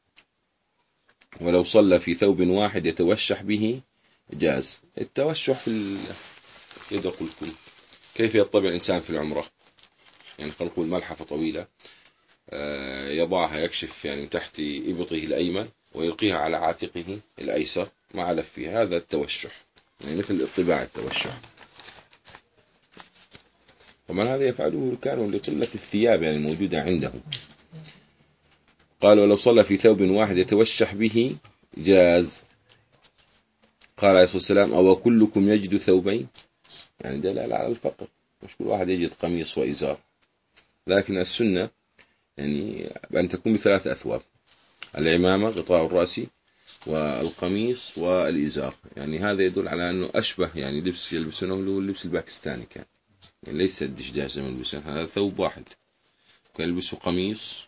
ولو صلى في ثوب واحد يتوشح به جاز. التوشح في ال... يدق الكل. كيف يطبع الإنسان في العمرة؟ يعني خلينا نقول ملحفة طويلة يضعها يكشف يعني من تحت إبطه الأيمن ويلقيها على عاتقه الأيسر مع لفها، هذا التوشح يعني مثل اطباع التوشح. طبعا هذا يفعله كانوا لقلة الثياب يعني موجودة عندهم. قال ولو صلى في ثوب واحد يتوشح به جاز. قال عليه الصلاة والسلام أو كلكم يجد ثوبين، يعني دلالة على الفقر، مش كل واحد يجد قميص وإزار، لكن السنة يعني أن تكون بثلاث أثواب: العمامة غطاء الرأس والقميص والإزار. يعني هذا يدل على أنه أشبه يعني لبس يلبسونه اللي هو اللبس الباكستاني، كان يعني ليس الدشداش زي ما يلبسون، هذا ثوب واحد كان يلبسه قميص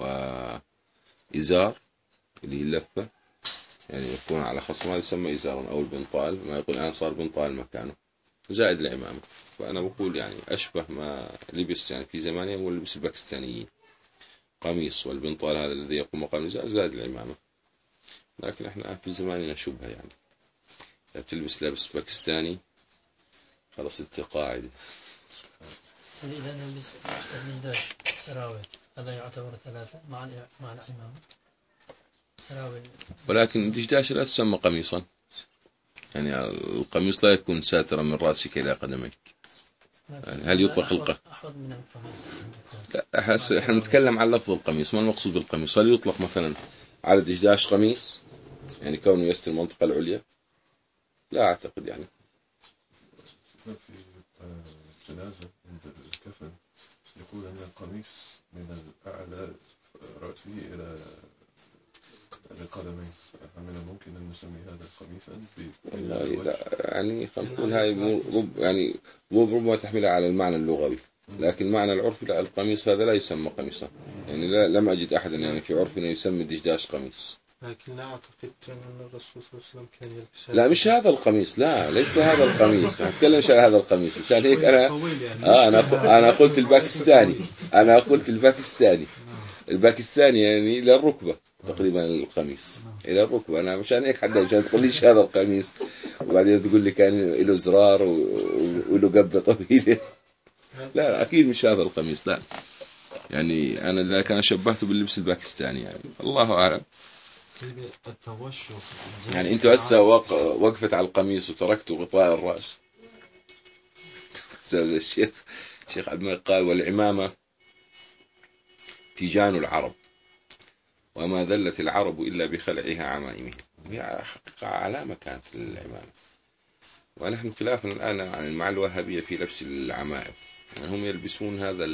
وإزار اللي هي اللفة يعني يكون على خصم، هذا يسمى إزارا أو البنطال، ما يقول الآن صار بنطال مكانه زائد العمامة. فأنا بقول يعني أشبه ما لبس يعني في زمانه هو اللبس الباكستانيين، قميص والبنطال هذا الذي يقوم مقام الإزار زائد العمامة. لكن احنا في زماننا شبهة، يعني إذا بتلبس لبس باكستاني خلاص انت قاعد. إذا نلبس الدشداش سراويل هذا يعتبر ثلاثة مع مع العمامة سراويل، ولكن الدشداش لا تسمى قميصا، يعني القميص لا يكون ساترا من رأسك إلى قدميك. يعني هل يطلق القميص؟ أحفظ من القميص. لا أحس إحنا نتكلم عن لفظ القميص، ما المقصود بالقميص؟ هل يطلق مثلا على الدشداش قميص يعني كونه يستر المنطقة العليا؟ لا أعتقد. يعني في الجنازة عند الكفن يقول أن القميص من الأعلى رأسه إلى القدمين، فمن الممكن أن نسمي هذا قميصا؟ والله لا، يعني خلينا نقول هاي رب يعني ربما تحملها على المعنى اللغوي، لكن المعنى العرفي لا، القميص هذا لا يسمى قميصا. يعني لا لم أجد أحدا يعني في عرفنا يسمي الدشداش قميص. لكن لا أعتقد أن الرسول صلى الله عليه وسلم كان يلبس. لا مش هذا القميص، لا ليس هذا القميص، أتكلم عن هذا القميص. مشان هيك أنا يعني آه أنا أنا قلت الباكستاني أنا قلت الباكستاني الباكستاني يعني إلى الركبة تقريبا القميص إلى الركبة. أنا مشان هيك حدا مشان تقول ليش هذا القميص وبعدين تقول لي كان له زرار وله قبة طويلة. لا أكيد مش هذا القميص، لا. يعني أنا لا كان شبهته باللبس الباكستاني، يعني الله أعلم. يعني أنتوا هسه وقفت على القميص وتركتوا غطاء الرأس. الشيخ الشيخ عبد الملك قال والعمامة تيجان العرب وما ذلت العرب إلا بخلعها عمائمها. وهي حقيقة علامة كانت للعمامة، ونحن خلافنا الآن مع الوهابية في لبس العمائم. يعني هم يلبسون هذا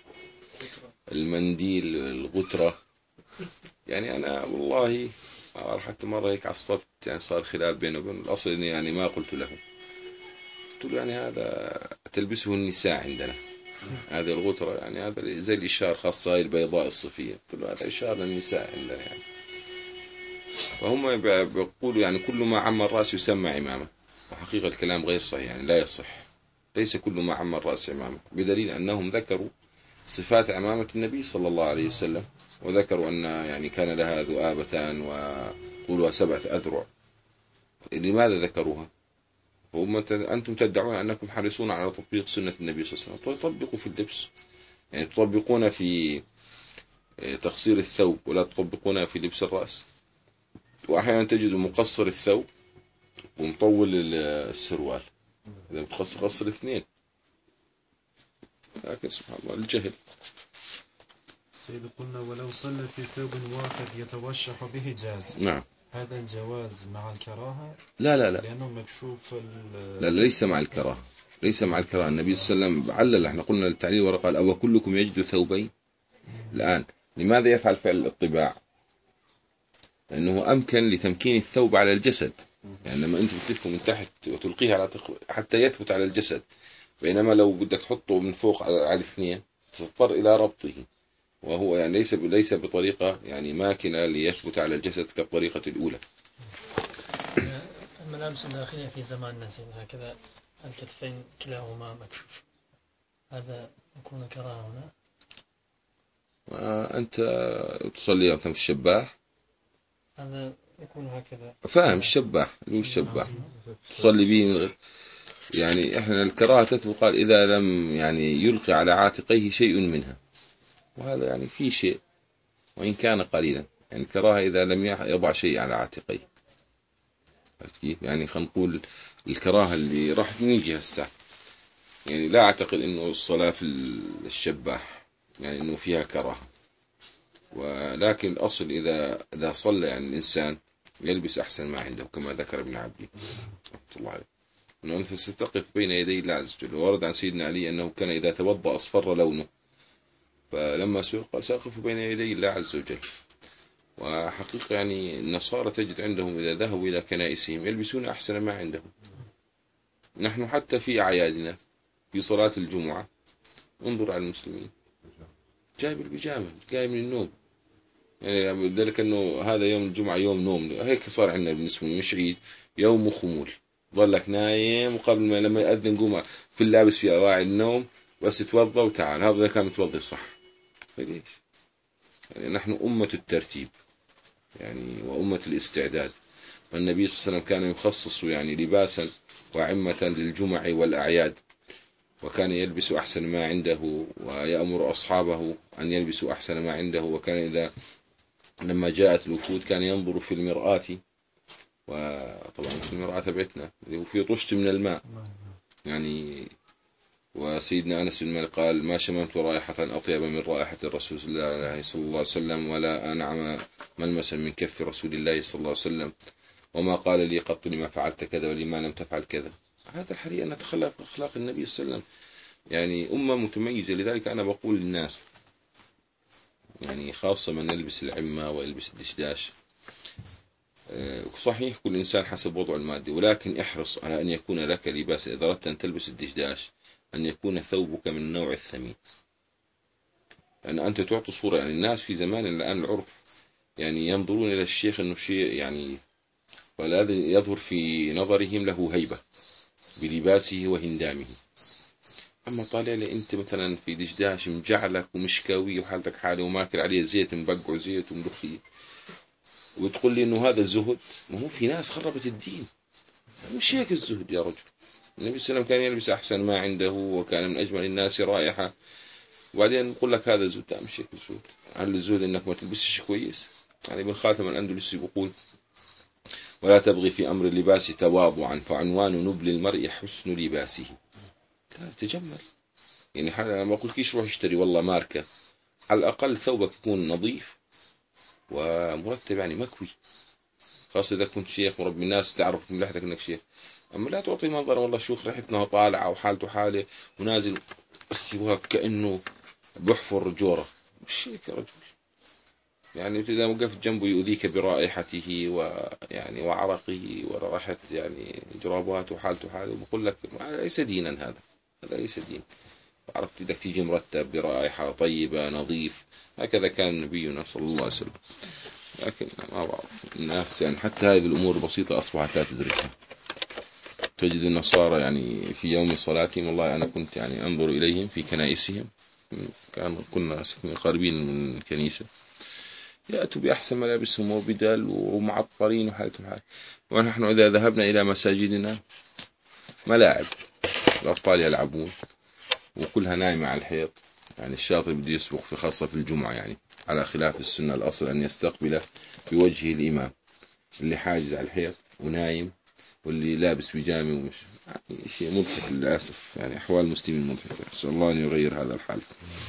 المنديل الغترة. يعني أنا والله حتى مرة هيك عصبت، يعني صار خلاف بينه وبين الأصل إني يعني ما قلت له، قلت له يعني هذا تلبسه النساء عندنا، هذه الغترة يعني هذا زي الإشار، خاصة هاي البيضاء الصفية، قلت له هذا إشار للنساء عندنا يعني. فهم بيقولوا يعني كل ما عم الرأس يسمى عمامة، وحقيقة الكلام غير صحيح، يعني لا يصح. ليس كل ما عم الرأس عمامة، بدليل أنهم ذكروا صفات عمامة النبي صلى الله عليه وسلم، وذكروا أن يعني كان لها ذؤابتان وطولها سبعة أذرع. لماذا ذكروها؟ هم أنتم تدعون أنكم حريصون على تطبيق سنة النبي صلى الله عليه وسلم، تطبقوا في اللبس، يعني تطبقون في تقصير الثوب ولا تطبقونها في لبس الرأس. وأحيانا تجد مقصر الثوب ومطول السروال، إذا متقصر قصر اثنين. لكن سبحان الله الجهل. سيد قلنا ولو صلى في ثوب واحد يتوشح به جاز. نعم. هذا الجواز مع الكراهة؟ لا لا لا لأنه مكشوف. لا ليس مع الكراهة، ليس مع الكراهة. النبي صلى الله عليه وسلم علل، احنا قلنا التعليل ورقال أو كلكم يجد ثوبين. الآن لماذا يفعل فعل الطباع؟ لأنه أمكن لتمكين الثوب على الجسد، يعني لما أنت بتلفه من تحت وتلقيه على حتى يثبت على الجسد، بينما لو بدك تحطه من فوق على الاثنين تضطر إلى ربطه، وهو يعني ليس ليس بطريقة يعني ماكنة ليثبت على الجسد كالطريقة الأولى. الملابس الداخلية في زماننا هكذا الكتفين كلاهما مكشوف، هذا يكون كراهة هنا. أنت تصلي مثلا في الشباح، هذا يكون هكذا. فاهم الشباح اللي هو الشباح تصلي به من غير يعني إحنا الكراهة تثبت قال إذا لم يعني يلقي على عاتقيه شيء منها، وهذا يعني في شيء وإن كان قليلا. يعني الكراهة إذا لم يضع شيء على عاتقيه. عرفت كيف؟ يعني خلينا نقول الكراهة اللي راح نيجي هسه، يعني لا أعتقد إنه الصلاة في الشباح يعني إنه فيها كراهة، ولكن الأصل إذا إذا صلى يعني الإنسان يلبس أحسن ما عنده كما ذكر ابن عبدي رحمة الله عليه، أنه أنت ستقف بين يدي الله عز وجل. ورد عن سيدنا علي أنه كان إذا توضأ أصفر لونه، فلما سئل قال سأقف بين يدي الله عز وجل. وحقيقة يعني النصارى تجد عندهم إذا ذهبوا إلى كنائسهم يلبسون أحسن ما عندهم. نحن حتى في أعيادنا في صلاة الجمعة انظر على المسلمين جايب البيجامة جاي من النوم، يعني ذلك أنه هذا يوم الجمعة يوم نوم، هيك صار عندنا بالنسبة مش عيد، يوم خمول، ظلك نايم وقبل ما لما يأذن قوم في اللابس في أواعي النوم بس تتوضأ وتعال، هذا كان متوضي صح. فليش؟ يعني نحن أمة الترتيب يعني وأمة الاستعداد. والنبي صلى الله عليه وسلم كان يخصص يعني لباسا وعمة للجمع والأعياد، وكان يلبس أحسن ما عنده ويأمر أصحابه أن يلبسوا أحسن ما عنده. وكان إذا لما جاءت الوفود كان ينظر في المرآة، وطبعا في المرآة بيتنا وفي طشت من الماء يعني. وسيدنا أنس بن مالك قال ما شممت رائحة أطيب من رائحة الرسول صلى الله عليه وسلم، ولا أنعم ملمسا من كف رسول الله صلى الله عليه وسلم، وما قال لي قط لما فعلت كذا ولما لم تفعل كذا. هذا الحري أن نتخلق أخلاق النبي صلى الله عليه وسلم، يعني أمة متميزة. لذلك أنا بقول للناس يعني خاصة من يلبس العمة ويلبس الدشداش، صحيح كل إنسان حسب وضعه المادي، ولكن احرص على أن يكون لك لباس إذا أردت أن تلبس الدشداش أن يكون ثوبك من النوع الثمين. لأن أنت تعطي صورة يعني الناس في زمان الآن العرف يعني ينظرون إلى الشيخ أنه شيء يعني، ولهذا يظهر في نظرهم له هيبة بلباسه وهندامه. أما طالع لي أنت مثلا في دشداش مجعلك ومشكاوي وحالتك حالة وماكل عليه زيت مبقع زيت ومدخيه، وتقول لي إنه هذا الزهد. ما هو في ناس خربت الدين، مش هيك الزهد يا رجل. النبي صلى الله عليه وسلم كان يلبس أحسن ما عنده وكان من أجمل الناس رائحة، وبعدين نقول لك هذا زهد. لا مش هيك الزهد. هل الزهد إنك ما تلبسش كويس؟ يعني ابن خاتم الأندلسي بيقول ولا تبغي في أمر اللباس تواضعا فعنوان نبل المرء حسن لباسه. تجمل يعني حالا أنا ما أقول كيش روح اشتري والله ماركة، على الأقل ثوبك يكون نظيف ومرتب يعني مكوي، خاصة إذا كنت شيخ مربي الناس تعرف من لحدك إنك شيخ. أما لا تعطي منظر والله شوف ريحتنا طالعة وحالته حالة ونازل سواك كأنه بحفر جورة. مش هيك يا رجل. يعني إذا وقفت جنبه يؤذيك برائحته ويعني وعرقه ورائحة يعني جراباته وحالته حاله، وبقول لك ليس دينا هذا، هذا ليس دين. عرفت إذا تيجي مرتب برائحة طيبة نظيف، هكذا كان نبينا صلى الله عليه وسلم. لكن ما بعرف الناس يعني حتى هذه الأمور البسيطة أصبحت لا تدركها. تجد النصارى يعني في يوم صلاتهم والله أنا كنت يعني أنظر إليهم في كنائسهم، كان كنا قريبين من الكنيسة، يأتوا بأحسن ملابسهم وبدال ومعطرين وحالتهم حال. ونحن إذا ذهبنا إلى مساجدنا ملاعب الأطفال يلعبون وكلها نايمة على الحيط، يعني الشاطئ بده يسبق في خاصة في الجمعة، يعني على خلاف السنة الأصل أن يستقبله بوجه الإمام. اللي حاجز على الحيط ونايم واللي لابس بيجامي ومش يعني شيء مضحك للأسف. يعني أحوال المسلمين مضحكة، أسأل الله أن يغير هذا الحال.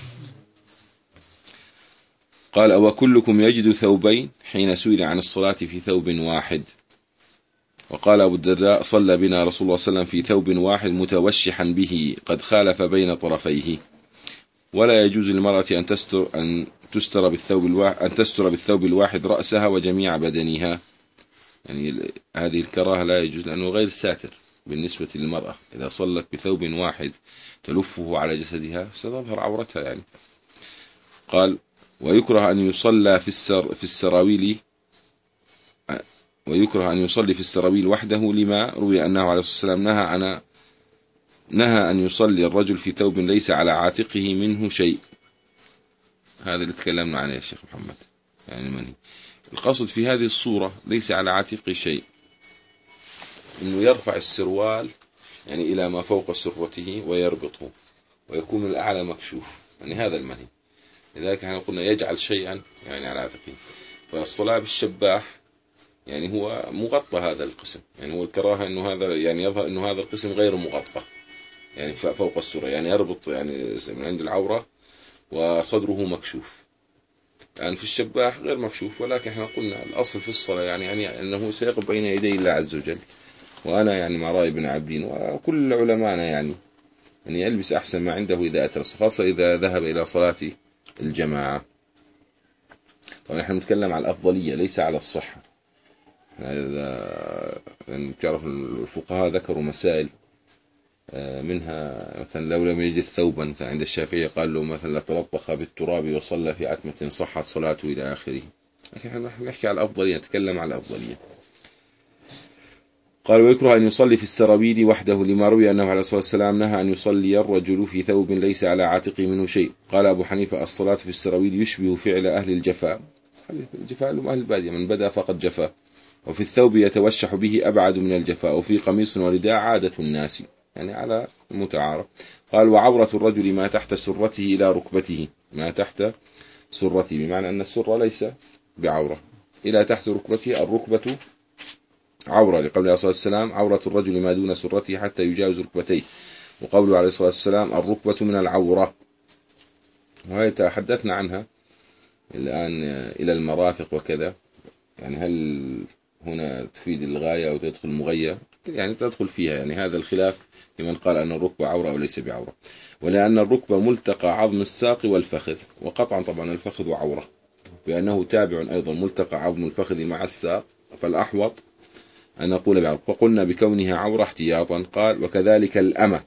قال وكلكم يجد ثوبين حين سئل عن الصلاة في ثوب واحد. وقال أبو الدرداء صلى بنا رسول الله صلى الله عليه وسلم في ثوب واحد متوشحا به قد خالف بين طرفيه، ولا يجوز للمرأة أن تستر أن تستر بالثوب الواحد أن تستر بالثوب الواحد رأسها وجميع بدنها. يعني هذه الكراهة لا يجوز لأنه غير ساتر بالنسبة للمرأة. إذا صلت بثوب واحد تلفه على جسدها ستظهر عورتها يعني. قال ويكره أن يصلى في السر في السراويل ويكره أن يصلي في السراويل وحده، لما روي أنه عليه الصلاة والسلام نهى عن نهى أن يصلي الرجل في ثوب ليس على عاتقه منه شيء. هذا اللي تكلمنا عنه يا شيخ محمد. يعني مني القصد في هذه الصورة ليس على عاتقه شيء، إنه يرفع السروال يعني إلى ما فوق سرته ويربطه ويكون الأعلى مكشوف، يعني هذا المنهي. لذلك احنا قلنا يجعل شيئا يعني على عاتقه. فالصلاة بالشباح يعني هو مغطى هذا القسم، يعني هو الكراهة انه هذا يعني يظهر انه هذا القسم غير مغطى، يعني فوق السرة، يعني يربط يعني من عند العورة وصدره مكشوف. يعني في الشباح غير مكشوف، ولكن احنا قلنا الأصل في الصلاة يعني, يعني أنه سيقف بين يدي الله عز وجل. وأنا يعني مع رأي ابن عبدين وكل علماءنا يعني يعني يلبس أحسن ما عنده إذا أترس، خاصة إذا ذهب إلى صلاة الجماعة. طبعا نحن نتكلم على الأفضلية ليس على الصحة. يعني تعرف الفقهاء ذكروا مسائل منها مثلا لو لم يجد ثوبا، مثلا عند الشافعي قال له مثلا لتلطخ بالتراب وصلى في عتمة صحت صلاته إلى آخره. لكن نحن نحكي على الأفضلية، نتكلم على الأفضلية. قال ويكره أن يصلي في السرابيل وحده لما روي أنه عليه الصلاة والسلام نهى أن يصلي الرجل في ثوب ليس على عاتقه منه شيء. قال أبو حنيفة الصلاة في السرابيل يشبه فعل أهل الجفاء، الجفاء لهم أهل البادية من بدأ فقد جفاء، وفي الثوب يتوشح به أبعد من الجفاء، وفي قميص ورداء عادة الناس، يعني على المتعارف. قال وعورة الرجل ما تحت سرته إلى ركبته، ما تحت سرته بمعنى أن السرة ليس بعورة، إلى تحت ركبته، الركبة عورة، لقول عليه الصلاة والسلام عورة الرجل ما دون سرته حتى يجاوز ركبتيه، وقوله عليه الصلاة والسلام الركبة من العورة. وهي تحدثنا عنها الآن إلى المرافق وكذا، يعني هل هنا تفيد الغاية أو تدخل مغية، يعني تدخل فيها، يعني هذا الخلاف لمن قال أن الركبة عورة أو ليس بعورة. ولأن الركبة ملتقى عظم الساق والفخذ، وقطعا طبعا الفخذ عورة بأنه تابع أيضا ملتقى عظم الفخذ مع الساق، فالأحوط أن نقول بعورة. وقلنا بكونها عورة احتياطا. قال وكذلك الأمة،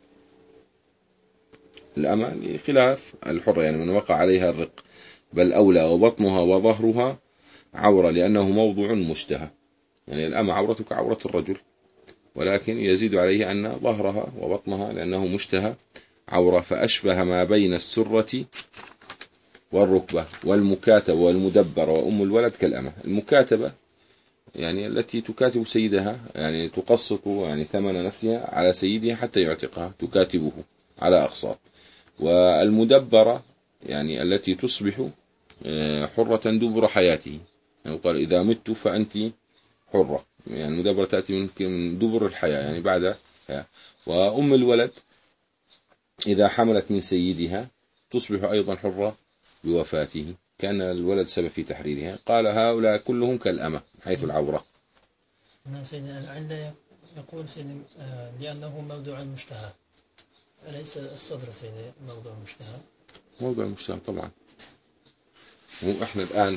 الأمة لخلاف الحرة يعني من وقع عليها الرق، بل أولى، وبطنها وظهرها عورة لأنه موضع مشتهى، يعني الأمة عورتك عورة الرجل، ولكن يزيد عليه أن ظهرها وبطنها لأنه مشتهى عورة، فأشبه ما بين السرة والركبة. والمكاتبة والمدبرة وأم الولد كالأمة. المكاتبة يعني التي تكاتب سيدها، يعني تقسط يعني ثمن نفسها على سيدها حتى يعتقها، تكاتبه على أقساط. والمدبرة يعني التي تصبح حرة دبر حياته، يعني قال إذا مت فأنت حرة، يعني المدبرة تأتي من دبر الحياة يعني بعد حياة. وأم الولد إذا حملت من سيدها تصبح أيضا حرة بوفاته، كان الولد سبب في تحريرها. قال هؤلاء كلهم كالأمة حيث العورة. سيدنا عند يقول سيدنا لأنه موضوع مشتهى، أليس الصدر سيدنا موضوع مشتهى؟ موضوع مشتهى طبعا. وإحنا الآن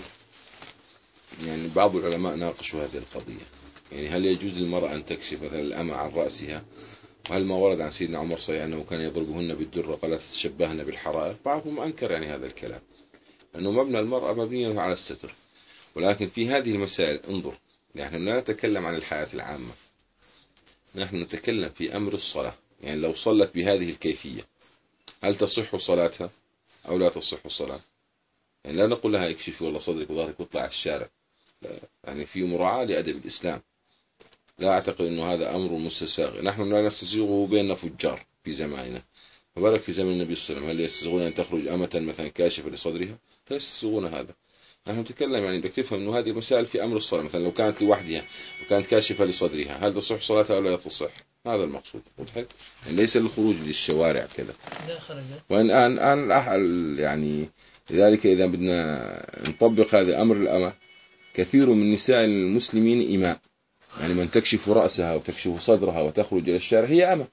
يعني بعض العلماء ناقشوا هذه القضية، يعني هل يجوز للمرأة أن تكشف مثلا الأمة عن رأسها؟ وهل ما ورد عن سيدنا عمر صحيح أنه كان يضربهن بالدرة قال تتشبهن بالحرائر؟ بعضهم أنكر يعني هذا الكلام، أنه مبنى المرأة مبني على الستر. ولكن في هذه المسائل انظر، نحن لا نتكلم عن الحياة العامة، نحن نتكلم في أمر الصلاة. يعني لو صلت بهذه الكيفية هل تصح صلاتها أو لا تصح الصلاة؟ يعني لا نقول لها اكشفي والله صدرك وظهرك واطلع على الشارع، يعني في مراعاة لأدب الإسلام. لا أعتقد أنه هذا أمر مستساغ، نحن لا نستسيغه بيننا فجار في زماننا، فبالك في زمن النبي صلى الله عليه وسلم هل يستسيغون أن تخرج أمة مثلا كاشفة لصدرها؟ لا يستسيغون هذا. نحن نتكلم يعني بدك تفهم أنه هذه المسائل في أمر الصلاة، مثلا لو كانت لوحدها وكانت كاشفة لصدرها هل تصح صلاتها أو لا تصح؟ هذا المقصود، يعني ليس للخروج للشوارع كذا. وإن الآن الآن يعني لذلك إذا بدنا نطبق هذا أمر الأمة، كثير من نساء المسلمين إماء، يعني من تكشف رأسها وتكشف صدرها وتخرج إلى الشارع هي أمة.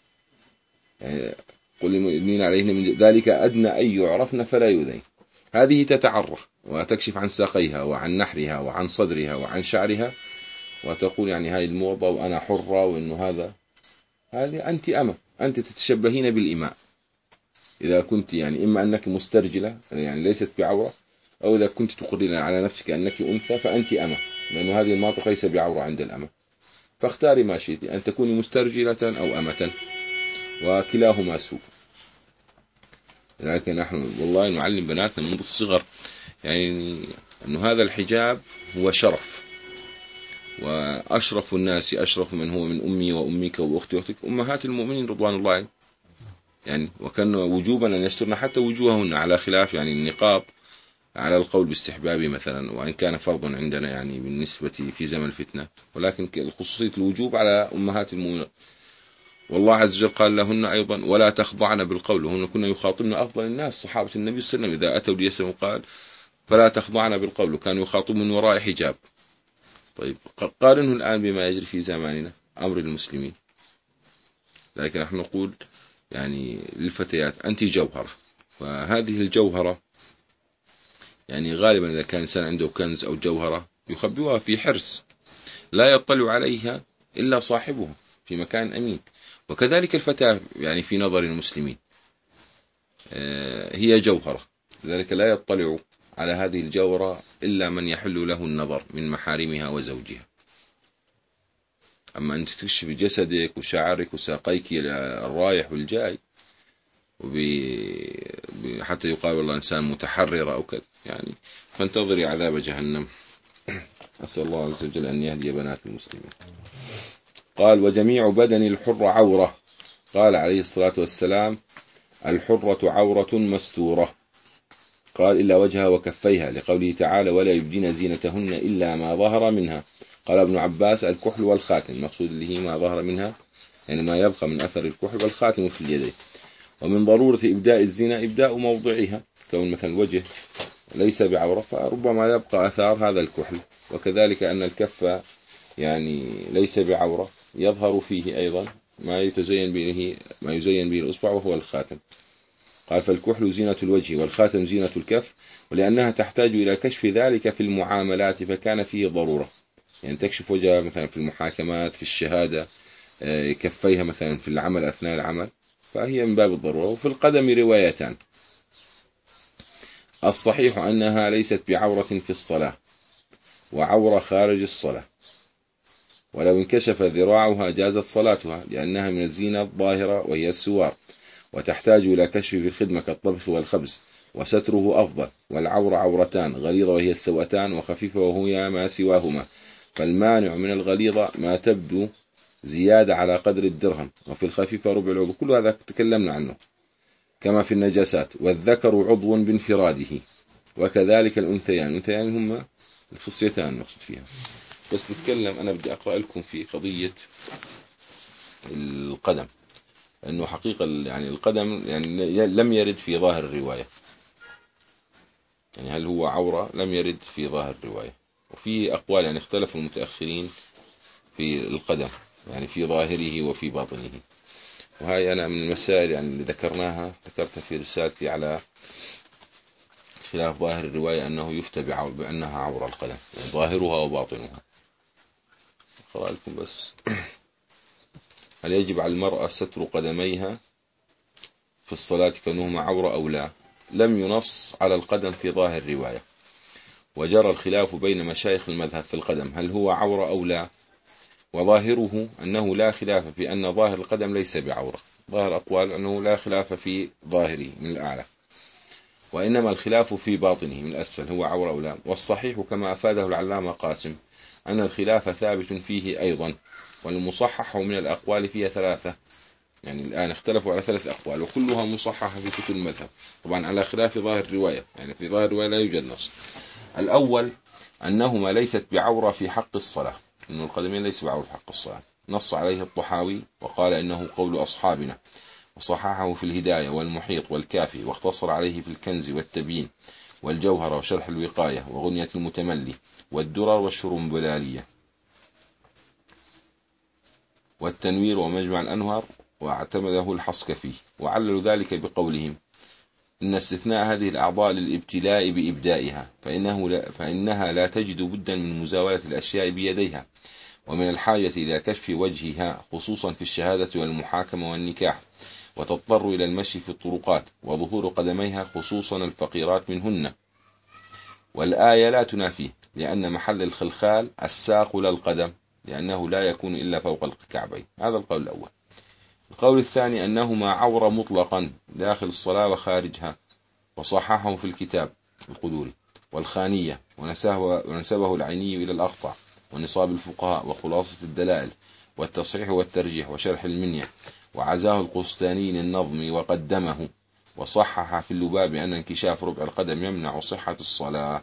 يعني قل للمؤمنين عليهن من ذلك أدنى أن يعرفن فلا يؤذين. هذه تتعرى وتكشف عن ساقيها وعن نحرها وعن صدرها وعن شعرها وتقول يعني هاي الموضة وأنا حرة وإنه هذا، هذه أنت أمة، أنت تتشبهين بالإماء. إذا كنت يعني إما أنك مسترجلة يعني ليست بعورة، أو إذا كنت تقرين على نفسك أنك أنثى فأنت أمة، لأن هذه المنطقة ليس بعورة عند الأمة. فاختاري ما شئت، أن تكوني مسترجلة أو أمة، وكلاهما سوء. لكن نحن والله نعلم بناتنا منذ الصغر يعني أن هذا الحجاب هو شرف، وأشرف الناس أشرف من هو من أمي وأمك وأختي وأختك أمهات المؤمنين رضوان الله عليهم يعني. وكان وجوبا أن يسترن حتى وجوههن، على خلاف يعني النقاب على القول باستحبابه مثلا، وإن كان فرضا عندنا يعني بالنسبة في زمن الفتنة، ولكن خصوصية الوجوب على أمهات المؤمنين. والله عز وجل قال لهن أيضا ولا تخضعن بالقول، وهن كنا يخاطبن أفضل الناس صحابة النبي صلى الله عليه وسلم إذا أتوا ليسلموا قال فلا تخضعن بالقول، وكانوا يخاطبون من وراء حجاب. طيب قارنه الآن بما يجري في زماننا أمر المسلمين. لكن نحن نقول يعني للفتيات أنت جوهرة، وهذه الجوهرة يعني غالبا إذا كان إنسان عنده كنز أو جوهرة يخبئها في حرص لا يطلع عليها إلا صاحبها في مكان أمين. وكذلك الفتاة يعني في نظر المسلمين هي جوهرة، لذلك لا يطلع على هذه الجوهرة إلا من يحل له النظر من محارمها وزوجها. أما أنت تكشف جسدك وشعرك وساقيك الرايح والجاي حتى يقال والله إنسان متحرر أو كذا يعني، فانتظري عذاب جهنم. أسأل الله عز وجل أن يهدي بنات المسلمين. قال وجميع بدن الحر عورة. قال عليه الصلاة والسلام الحرة عورة مستورة. قال إلا وجهها وكفيها، لقوله تعالى ولا يبدين زينتهن إلا ما ظهر منها. قال ابن عباس الكحل والخاتم، المقصود اللي هي ما ظهر منها يعني ما يبقى من أثر الكحل، والخاتم في اليدين. ومن ضرورة إبداء الزينة إبداء موضعها، كون مثلا الوجه ليس بعورة فربما يبقى أثار هذا الكحل، وكذلك أن الكف يعني ليس بعورة يظهر فيه أيضا ما يتزين به ما يزين به الأصبع وهو الخاتم. قال فالكحل زينة الوجه والخاتم زينة الكف، ولأنها تحتاج إلى كشف ذلك في المعاملات فكان فيه ضرورة، يعني تكشف وجهها مثلا في المحاكمات في الشهادة، كفيها مثلا في العمل أثناء العمل، فهي من باب الضرورة. وفي القدم روايتان، الصحيح أنها ليست بعورة في الصلاة وعورة خارج الصلاة، ولو انكشف ذراعها جازت صلاتها لأنها من الزينة الظاهرة وهي السوار، وتحتاج إلى كشف في الخدمة كالطبخ والخبز، وستره أفضل. والعورة عورتان، غليظة وهي السوأتان، وخفيفة وهي ما سواهما. فالمانع من الغليظة ما تبدو زيادة على قدر الدرهم، وفي الخفيفة ربع العضو، كل هذا تكلمنا عنه كما في النجاسات. والذكر عضو بانفراده، وكذلك الأنثيان، الأنثيان هم الخصيتان نقصد فيها. بس نتكلم أنا بدي أقرأ لكم في قضية القدم، أنه حقيقة يعني القدم يعني لم يرد في ظاهر الرواية، يعني هل هو عورة لم يرد في ظاهر الرواية. وفي أقوال يعني اختلف المتأخرين في القدم يعني في ظاهره وفي باطنه، وهي أنا من المسائل يعني اللي ذكرناها ذكرتها في رسالتي على خلاف ظاهر الرواية أنه يفتى بأنها عورة القدم يعني ظاهرها وباطنها. أقرأ لكم بس. هل يجب على المرأة ستر قدميها في الصلاة كأنهما عورة أو لا؟ لم ينص على القدم في ظاهر الرواية، وجرى الخلاف بين مشايخ المذهب في القدم هل هو عورة أو لا، وظاهره أنه لا خلاف في أن ظاهر القدم ليس بعورة. ظاهر أقوال أنه لا خلاف في ظاهره من الأعلى، وإنما الخلاف في باطنه من الأسفل هو عورة أو لا. والصحيح كما أفاده العلامة قاسم أن الخلاف ثابت فيه أيضا، والمصحح من الأقوال فيها ثلاثة، يعني الآن اختلفوا على ثلاث أقوال وكلها مصححة في كتب المذهب، طبعا على خلاف ظاهر الرواية، يعني في ظاهر الرواية لا يوجد نص. الأول أنهما ليست بعورة في حق الصلاة، أن القدمين ليس بعورة في حق الصلاة، نص عليه الطحاوي وقال إنه قول أصحابنا، وصححه في الهداية والمحيط والكافي، واختصر عليه في الكنز والتبيين والجوهرة وشرح الوقاية وغنية المتملي والدرر والشرنبلالية والتنوير ومجمع الأنهار، واعتمده الحصكفي. وعللوا ذلك بقولهم إن استثناء هذه الأعضاء للابتلاء بإبدائها، فإنه لا فإنها لا تجد بدا من مزاولة الأشياء بيديها، ومن الحاجة إلى كشف وجهها خصوصا في الشهادة والمحاكمة والنكاح، وتضطر إلى المشي في الطرقات، وظهور قدميها خصوصا الفقيرات منهن. والآية لا تنافيه، لأن محل الخلخال الساق للقدم، لأنه لا يكون إلا فوق الكعبين. هذا القول الأول. القول الثاني أنهما عورة مطلقا داخل الصلاة وخارجها، وصححه في الكتاب القدوري والخانية، ونسبه العيني إلى الأقطع، ونصاب الفقهاء وخلاصة الدلائل والتصحيح والترجيح وشرح المنية، وعزاه القسطاني للنظم وقدمه، وصحح في اللباب أن انكشاف ربع القدم يمنع صحة الصلاة.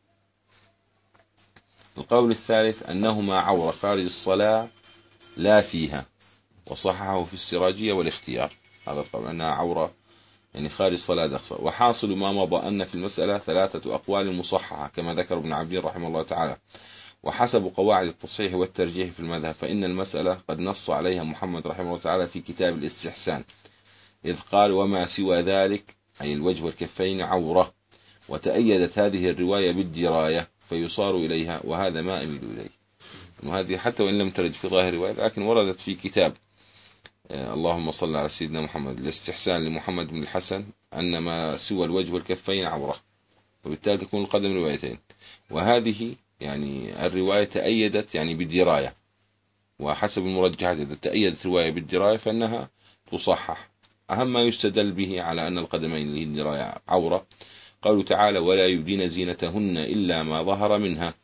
القول الثالث أنهما عورة خارج الصلاة لا فيها، وصححه في السراجية والاختيار. هذا القول أنها عورة يعني خارج الصلاة دخصة. وحاصل ما مضى أن في المسألة ثلاثة أقوال مصححة كما ذكر ابن عبدين رحمه الله تعالى، وحسب قواعد التصحيح والترجيح في المذهب فإن المسألة قد نص عليها محمد رحمه الله تعالى في كتاب الاستحسان، إذ قال وما سوى ذلك أي الوجه والكفين عورة، وتأيدت هذه الرواية بالدراية فيصار إليها، وهذا ما أميل إليه. وهذه حتى وإن لم ترد في ظاهر الرواية لكن وردت في كتاب اللهم صل على سيدنا محمد الاستحسان لمحمد بن الحسن أن ما سوى الوجه والكفين عورة، وبالتالي تكون القدم روايتين. وهذه يعني الرواية تأيدت يعني بالدراية، وحسب المرجحات إذا تأيدت رواية بالدراية فإنها تصحح. أهم ما يستدل به على أن القدمين للدراية عورة قوله تعالى ولا يبدين زينتهن إلا ما ظهر منها،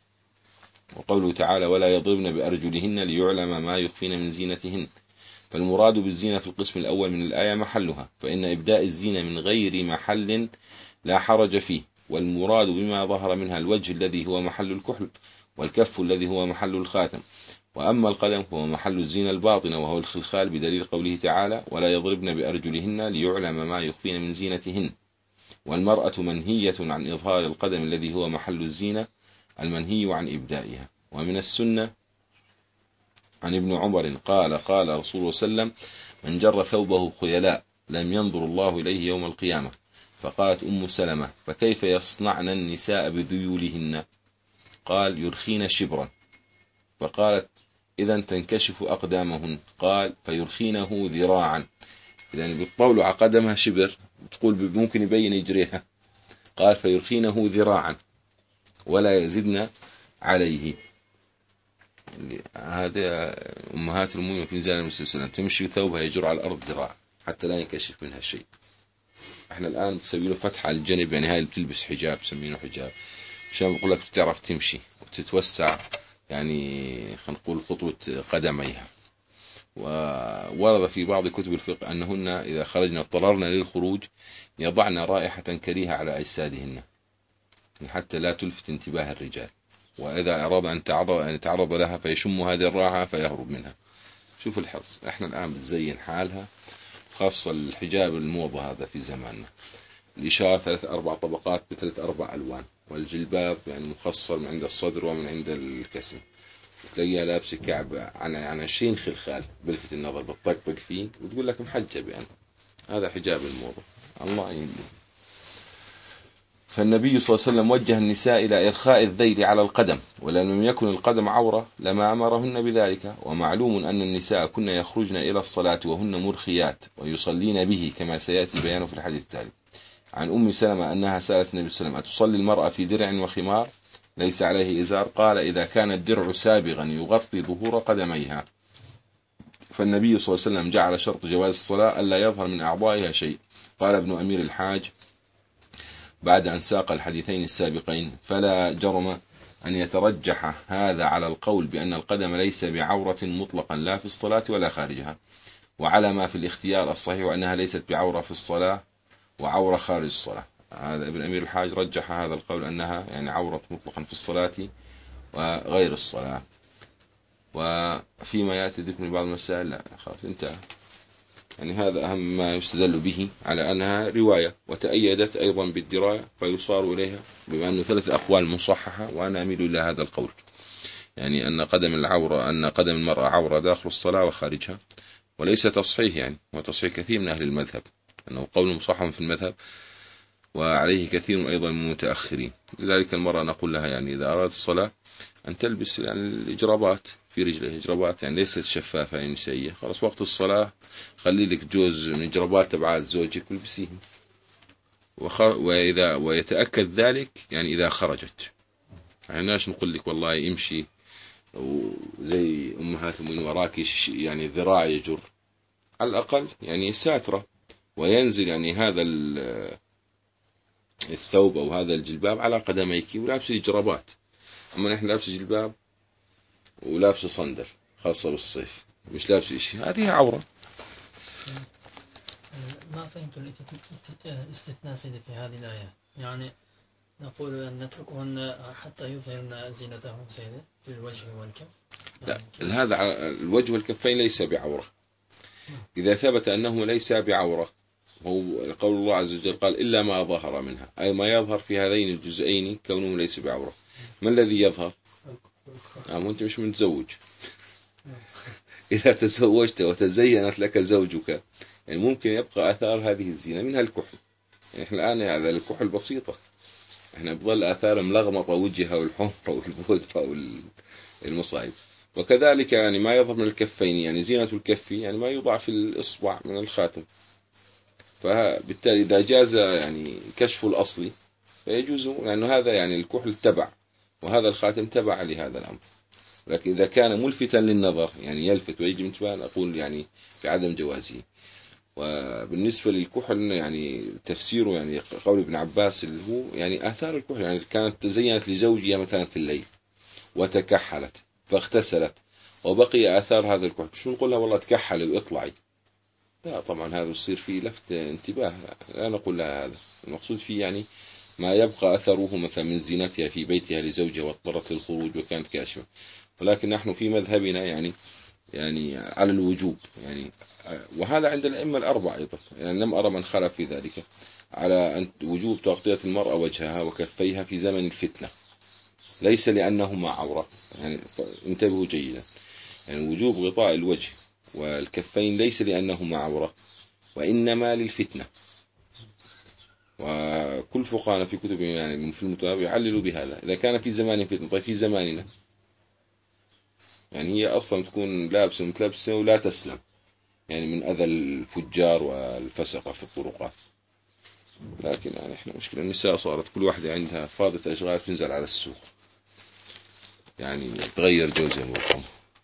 وقوله تعالى ولا يضربن بأرجلهن ليعلم ما يخفين من زينتهن. فالمراد بالزينة في القسم الأول من الآية محلها، فإن إبداء الزينة من غير محل لا حرج فيه، والمراد بما ظهر منها الوجه الذي هو محل الكحل، والكف الذي هو محل الخاتم، وأما القدم هو محل الزينة الباطنة وهو الخلخال، بدليل قوله تعالى ولا يضربن بأرجلهن ليعلم ما يخفين من زينتهن. والمرأة منهية عن إظهار القدم الذي هو محل الزينة المنهي عن إبدائها. ومن السنة عن ابن عمر قال قال رسول الله صلى الله عليه وسلم من جر ثوبه خيلاء لم ينظر الله إليه يوم القيامة. فقالت أم سلمة فكيف يصنعن النساء بذيولهن؟ قال يرخين شبرا. فقالت إذا تنكشف أقدامهن. قال فيرخينه ذراعا، يعني بالطول على قدمها شبر، تقول ممكن يبين يجريها. قال فيرخينه ذراعا ولا يزدن عليه. هذا أمهات المؤمنين في نزال النبي صلى الله عليه وسلم تمشي ثوبها يجر على الأرض ذراع حتى لا ينكشف منها شيء. احنا الآن بسوي له فتحة على الجنب، يعني هاي اللي بتلبس حجاب سمينه حجاب عشان بقول لك بتعرف تمشي وتتوسع، يعني خلينا نقول خطوة قدميها. وورد في بعض كتب الفقه أنهن إذا خرجنا اضطررنا للخروج يضعن رائحة كريهة على أجسادهن حتى لا تلفت انتباه الرجال، وإذا أراد أن يتعرض لها فيشم هذه الرائحة فيهرب منها. شوف الحرص، احنا الآن بتزين حالها، خاصة الحجاب الموضة هذا في زماننا، الإشارة ثلاث أربع طبقات بثلاث أربع ألوان، والجلباب يعني مخصر من عند الصدر ومن عند الكسم، تلاقيها لابسة كعب عن عن عشرين خلخال بلفت النظر بتطقطق فيه وتقول لك محجب، يعني هذا حجاب الموضة الله يهديه. فالنبي صلى الله عليه وسلم وجه النساء إلى إرخاء الذيل على القدم، ولم لم يكن القدم عورة لما أمرهن بذلك. ومعلوم أن النساء كن يخرجن إلى الصلاة وهن مرخيات ويصلين به كما سيأتي بيانه في الحديث التالي. عن أم سلمة أنها سألت النبي صلى الله عليه وسلم أتصلي المرأة في درع وخمار ليس عليه إزار؟ قال إذا كان الدرع سابغا يغطي ظهور قدميها. فالنبي صلى الله عليه وسلم جعل شرط جواز الصلاة ألا يظهر من أعضائها شيء. قال ابن أمير الحاج بعد أن ساق الحديثين السابقين فلا جرم أن يترجح هذا على القول بأن القدم ليس بعورة مطلقا لا في الصلاة ولا خارجها، وعلى ما في الاختيار الصحيح أنها ليست بعورة في الصلاة وعورة خارج الصلاة. هذا ابن أمير الحاج رجح هذا القول أنها يعني عورة مطلقا في الصلاة وغير الصلاة. وفيما يأتي ذكر بعض المسائل لا خلاص انتهى، يعني هذا أهم ما يستدل به على أنها رواية، وتأيدت أيضا بالدراية فيصار إليها، بما أنه ثلاث أقوال مصححة وأنا أميل إلى هذا القول، يعني أن قدم العورة أن قدم المرأة عورة داخل الصلاة وخارجها، وليس تصحيح، يعني وتصحيح كثير من أهل المذهب أنه قول مصحح في المذهب وعليه كثير أيضا من المتأخرين. لذلك المرأة نقول لها يعني إذا أرادت الصلاة أن تلبس يعني الإجرابات في رجلها، إجرابات يعني ليست شفافة يعني نسائية، خلاص وقت الصلاة خلي لك جوز من إجرابات تبعات زوجك والبسيهم، وخ... وإذا ويتأكد ذلك يعني إذا خرجت، يعني ناش نقول لك والله امشي وزي أمهات المؤمنين وراك يعني ذراع يجر، على الأقل يعني ساترة وينزل يعني هذا الثوب أو هذا الجلباب على قدميك ولابس إجرابات. أما نحن لابس جلباب ولابسة صندل خاصة بالصيف، مش لابسة شيء، هذه عورة. ما فهمت الاستثناء سيدي في هذه الآية، يعني نقول أن نتركهن حتى يظهرن زينتهم سيدي في الوجه والكف. لا، هذا الوجه والكفين ليس بعورة. إذا ثبت أنه ليس بعورة، هو قول الله عز وجل قال إلا ما ظهر منها، أي ما يظهر في هذين الجزئين كونه ليس بعورة. ما الذي يظهر؟ آه، أنت مش متزوج. إذا تزوجت وتزينت لك زوجك يعني ممكن يبقى آثار هذه الزينة، منها الكحل. يعني إحنا الآن هذا الكحل بسيطة، إحنا بظل آثار ملغمطة وجهها والحمرة والبودرة والمصايب. وكذلك يعني ما يظهر من الكفين، يعني زينة الكف يعني ما يوضع في الإصبع من الخاتم، فبالتالي إذا جاز يعني كشف الأصلي فيجوز، لأنه هذا يعني الكحل تبع وهذا الخاتم تبع لهذا الأمر. لكن إذا كان ملفتا للنظر يعني يلفت ويجب انتباه، نقول يعني في عدم جوازه. وبالنسبة للكحل يعني تفسيره يعني قول ابن عباس اللي هو يعني آثار الكحل، يعني كانت تزينت لزوجها مثلا في الليل وتكحلت فاغتسلت وبقي آثار هذا الكحل، شو نقول لها والله تكحلي واطلعي؟ لا طبعا، هذا يصير فيه لفت انتباه، لا نقول لها هذا. المقصود فيه يعني ما يبقى أثره مثلا من زينتها في بيتها لزوجها واضطرت للخروج وكانت كاشفة. ولكن نحن في مذهبنا يعني يعني على الوجوب يعني، وهذا عند الأئمة الأربعة أيضا، يعني لم أرى من خالف في ذلك، على أن وجوب تغطية المرأة وجهها وكفيها في زمن الفتنة، ليس لأنهما عورة. يعني انتبهوا جيدا، يعني وجوب غطاء الوجه والكفين ليس لأنهما عورة، وإنما للفتنة. وكل فقهاء في كتب يعني في المتنبي يعللوا بهذا. إذا كان في زمان فتنة، طيب في زماننا يعني هي أصلا تكون لابسة متلبسة ولا تسلم يعني من أذى الفجار والفسقة في الطرقات. لكن يعني إحنا مشكلة النساء صارت كل واحدة عندها فاضة أشغال تنزل على السوق، يعني تغير جوزها والقمر.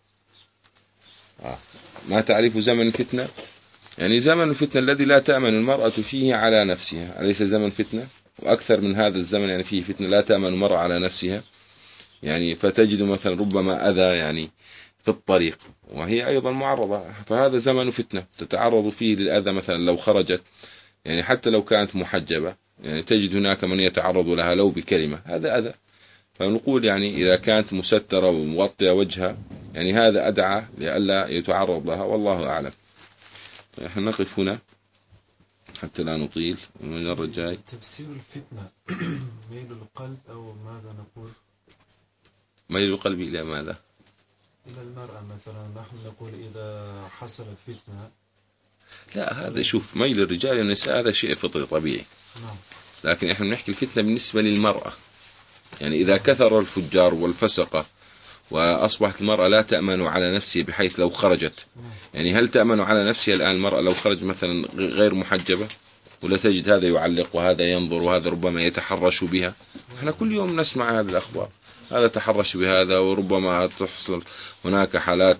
آه. ما تعرف زمن الفتنة؟ يعني زمن الفتنة الذي لا تأمن المرأة فيه على نفسها، أليس زمن فتنة؟ وأكثر من هذا الزمن يعني فيه فتنة لا تأمن المرأة على نفسها، يعني فتجد مثلا ربما أذى يعني في الطريق وهي أيضا معرضة، فهذا زمن فتنة تتعرض فيه للأذى. مثلا لو خرجت يعني حتى لو كانت محجبة يعني تجد هناك من يتعرض لها لو بكلمة، هذا أذى. فنقول يعني إذا كانت مسترة ومغطية وجهها يعني هذا أدعى لئلا يتعرض لها، والله أعلم. نحن نقف هنا حتى لا نطيل من الرجاي. تفسير الفتنة ميل القلب أو ماذا نقول؟ ميل القلب إلى ماذا؟ إلى المرأة مثلا، نحن نقول إذا حصلت فتنة. لا، هذا شوف ميل الرجال والنساء هذا شيء فطري طبيعي. نعم. لكن احنا بنحكي الفتنة بالنسبة للمرأة، يعني إذا كثر الفجار والفسقة وأصبحت المرأة لا تأمن على نفسها بحيث لو خرجت، يعني هل تأمن على نفسها الآن المرأة لو خرج مثلا غير محجبة؟ ولا تجد هذا يعلق وهذا ينظر وهذا ربما يتحرش بها. احنا كل يوم نسمع هذه الأخبار، هذا تحرش بهذا وربما تحصل هناك حالات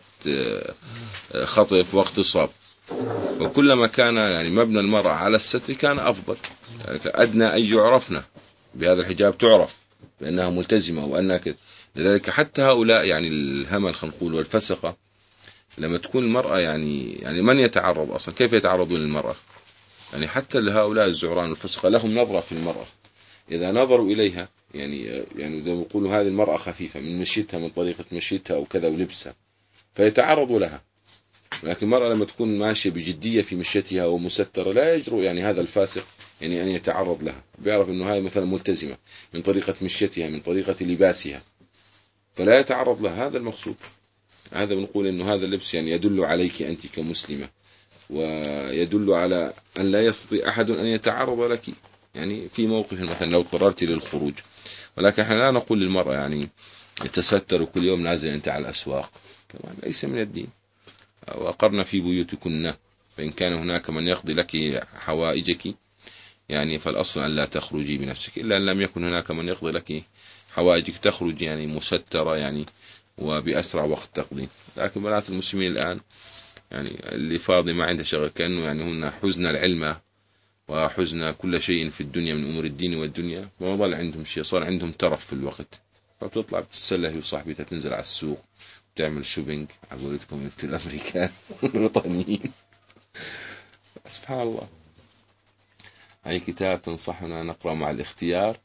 خطف واغتصاب. وكلما كان يعني مبنى المرأة على الستر كان أفضل، يعني أدنى أن يعرفنا بهذا الحجاب، تعرف بأنها ملتزمة وأنها كذا. لذلك حتى هؤلاء يعني الهمل خلينا نقول والفسقة، لما تكون المرأة يعني يعني من يتعرض أصلا؟ كيف يتعرضون للمرأة؟ يعني حتى لهؤلاء الزعران والفسقة لهم نظرة في المرأة، إذا نظروا إليها يعني يعني زي ما يقولوا هذه المرأة خفيفة من مشيتها، من طريقة مشيتها وكذا ولبسها، فيتعرضوا لها. لكن المرأة لما تكون ماشية بجدية في مشيتها ومسترة لا يجرؤ يعني هذا الفاسق يعني أن يتعرض لها، بيعرف أنه هاي مثلا ملتزمة من طريقة مشيتها من طريقة لباسها فلا يتعرض لها. هذا المقصود. هذا بنقول أنه هذا اللبس يعني يدل عليك أنت كمسلمة، ويدل على أن لا يستطيع أحد أن يتعرض لك يعني في موقف مثلا لو اضطررت للخروج. ولكن احنا لا نقول للمرأة يعني يتستر وكل يوم نازل أنت على الأسواق، كمان ليس من الدين. وأقرنا في بيوتكن فإن كان هناك من يقضي لك حوائجك يعني فالأصل أن لا تخرجي بنفسك، إلا أن لم يكن هناك من يقضي لك حوائجك تخرج يعني مسترة يعني وبأسرع وقت تقضي. لكن بنات المسلمين الآن يعني اللي فاضي ما عنده شغل، كأنه يعني هن حزن العلم وحزن كل شيء في الدنيا من أمور الدين والدنيا، وما ضل عندهم شيء، صار عندهم ترف في الوقت، فبتطلع بتتسلى هي وصاحبتها تنزل على السوق تعمل شوبينج على قولتكم انتوا الامريكان الوطنيين. سبحان الله. أي كتاب تنصحنا نقرأ مع الاختيار؟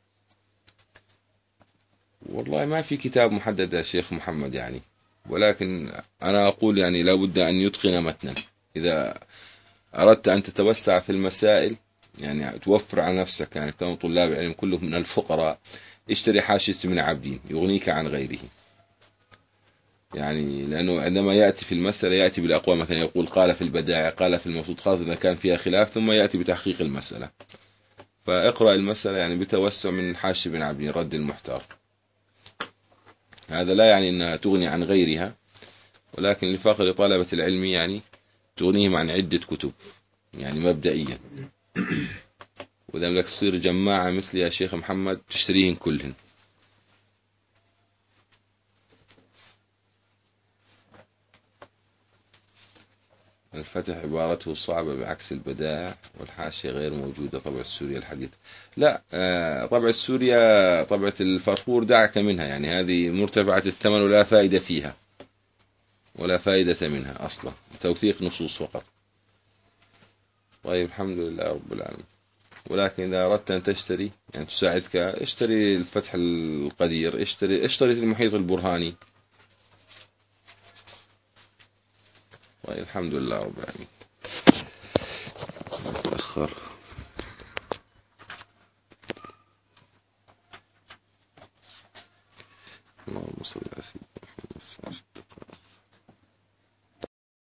والله ما في كتاب محدد يا شيخ محمد يعني، ولكن أنا أقول يعني لا بد أن يتقن متنا. إذا أردت أن تتوسع في المسائل يعني توفر على نفسك، يعني كانوا طلاب العلم كلهم من الفقراء، اشتري حاشية ابن عابدين يغنيك عن غيره. يعني لأنه عندما يأتي في المسألة يأتي بالأقوى، مثلا يقول قال في البدائع، قال في المبسوط، خاصة إذا كان فيها خلاف، ثم يأتي بتحقيق المسألة. فاقرأ المسألة يعني بتوسع من حاشية ابن عابدين رد المحتار. هذا لا يعني أنها تغني عن غيرها، ولكن لفقر طلبة العلم يعني تغنيهم عن عدة كتب يعني مبدئيا. وإذا بدك تصير جماعة مثل يا شيخ محمد تشتريهن كلهن. الفتح عبارته صعبة بعكس البدائع، والحاشية غير موجودة طبع السوريا الحديث. لا، طبع السوريا طبعة الفرفور دعك منها، يعني هذه مرتفعة الثمن ولا فائدة فيها ولا فائدة منها أصلا، توثيق نصوص فقط. طيب الحمد لله رب العالمين. ولكن إذا أردت أن تشتري يعني تساعدك، اشتري الفتح القدير، اشتري اشتري المحيط البرهاني. طيب الحمد لله رب العالمين. تأخر. اللهم صل على سيدنا محمد.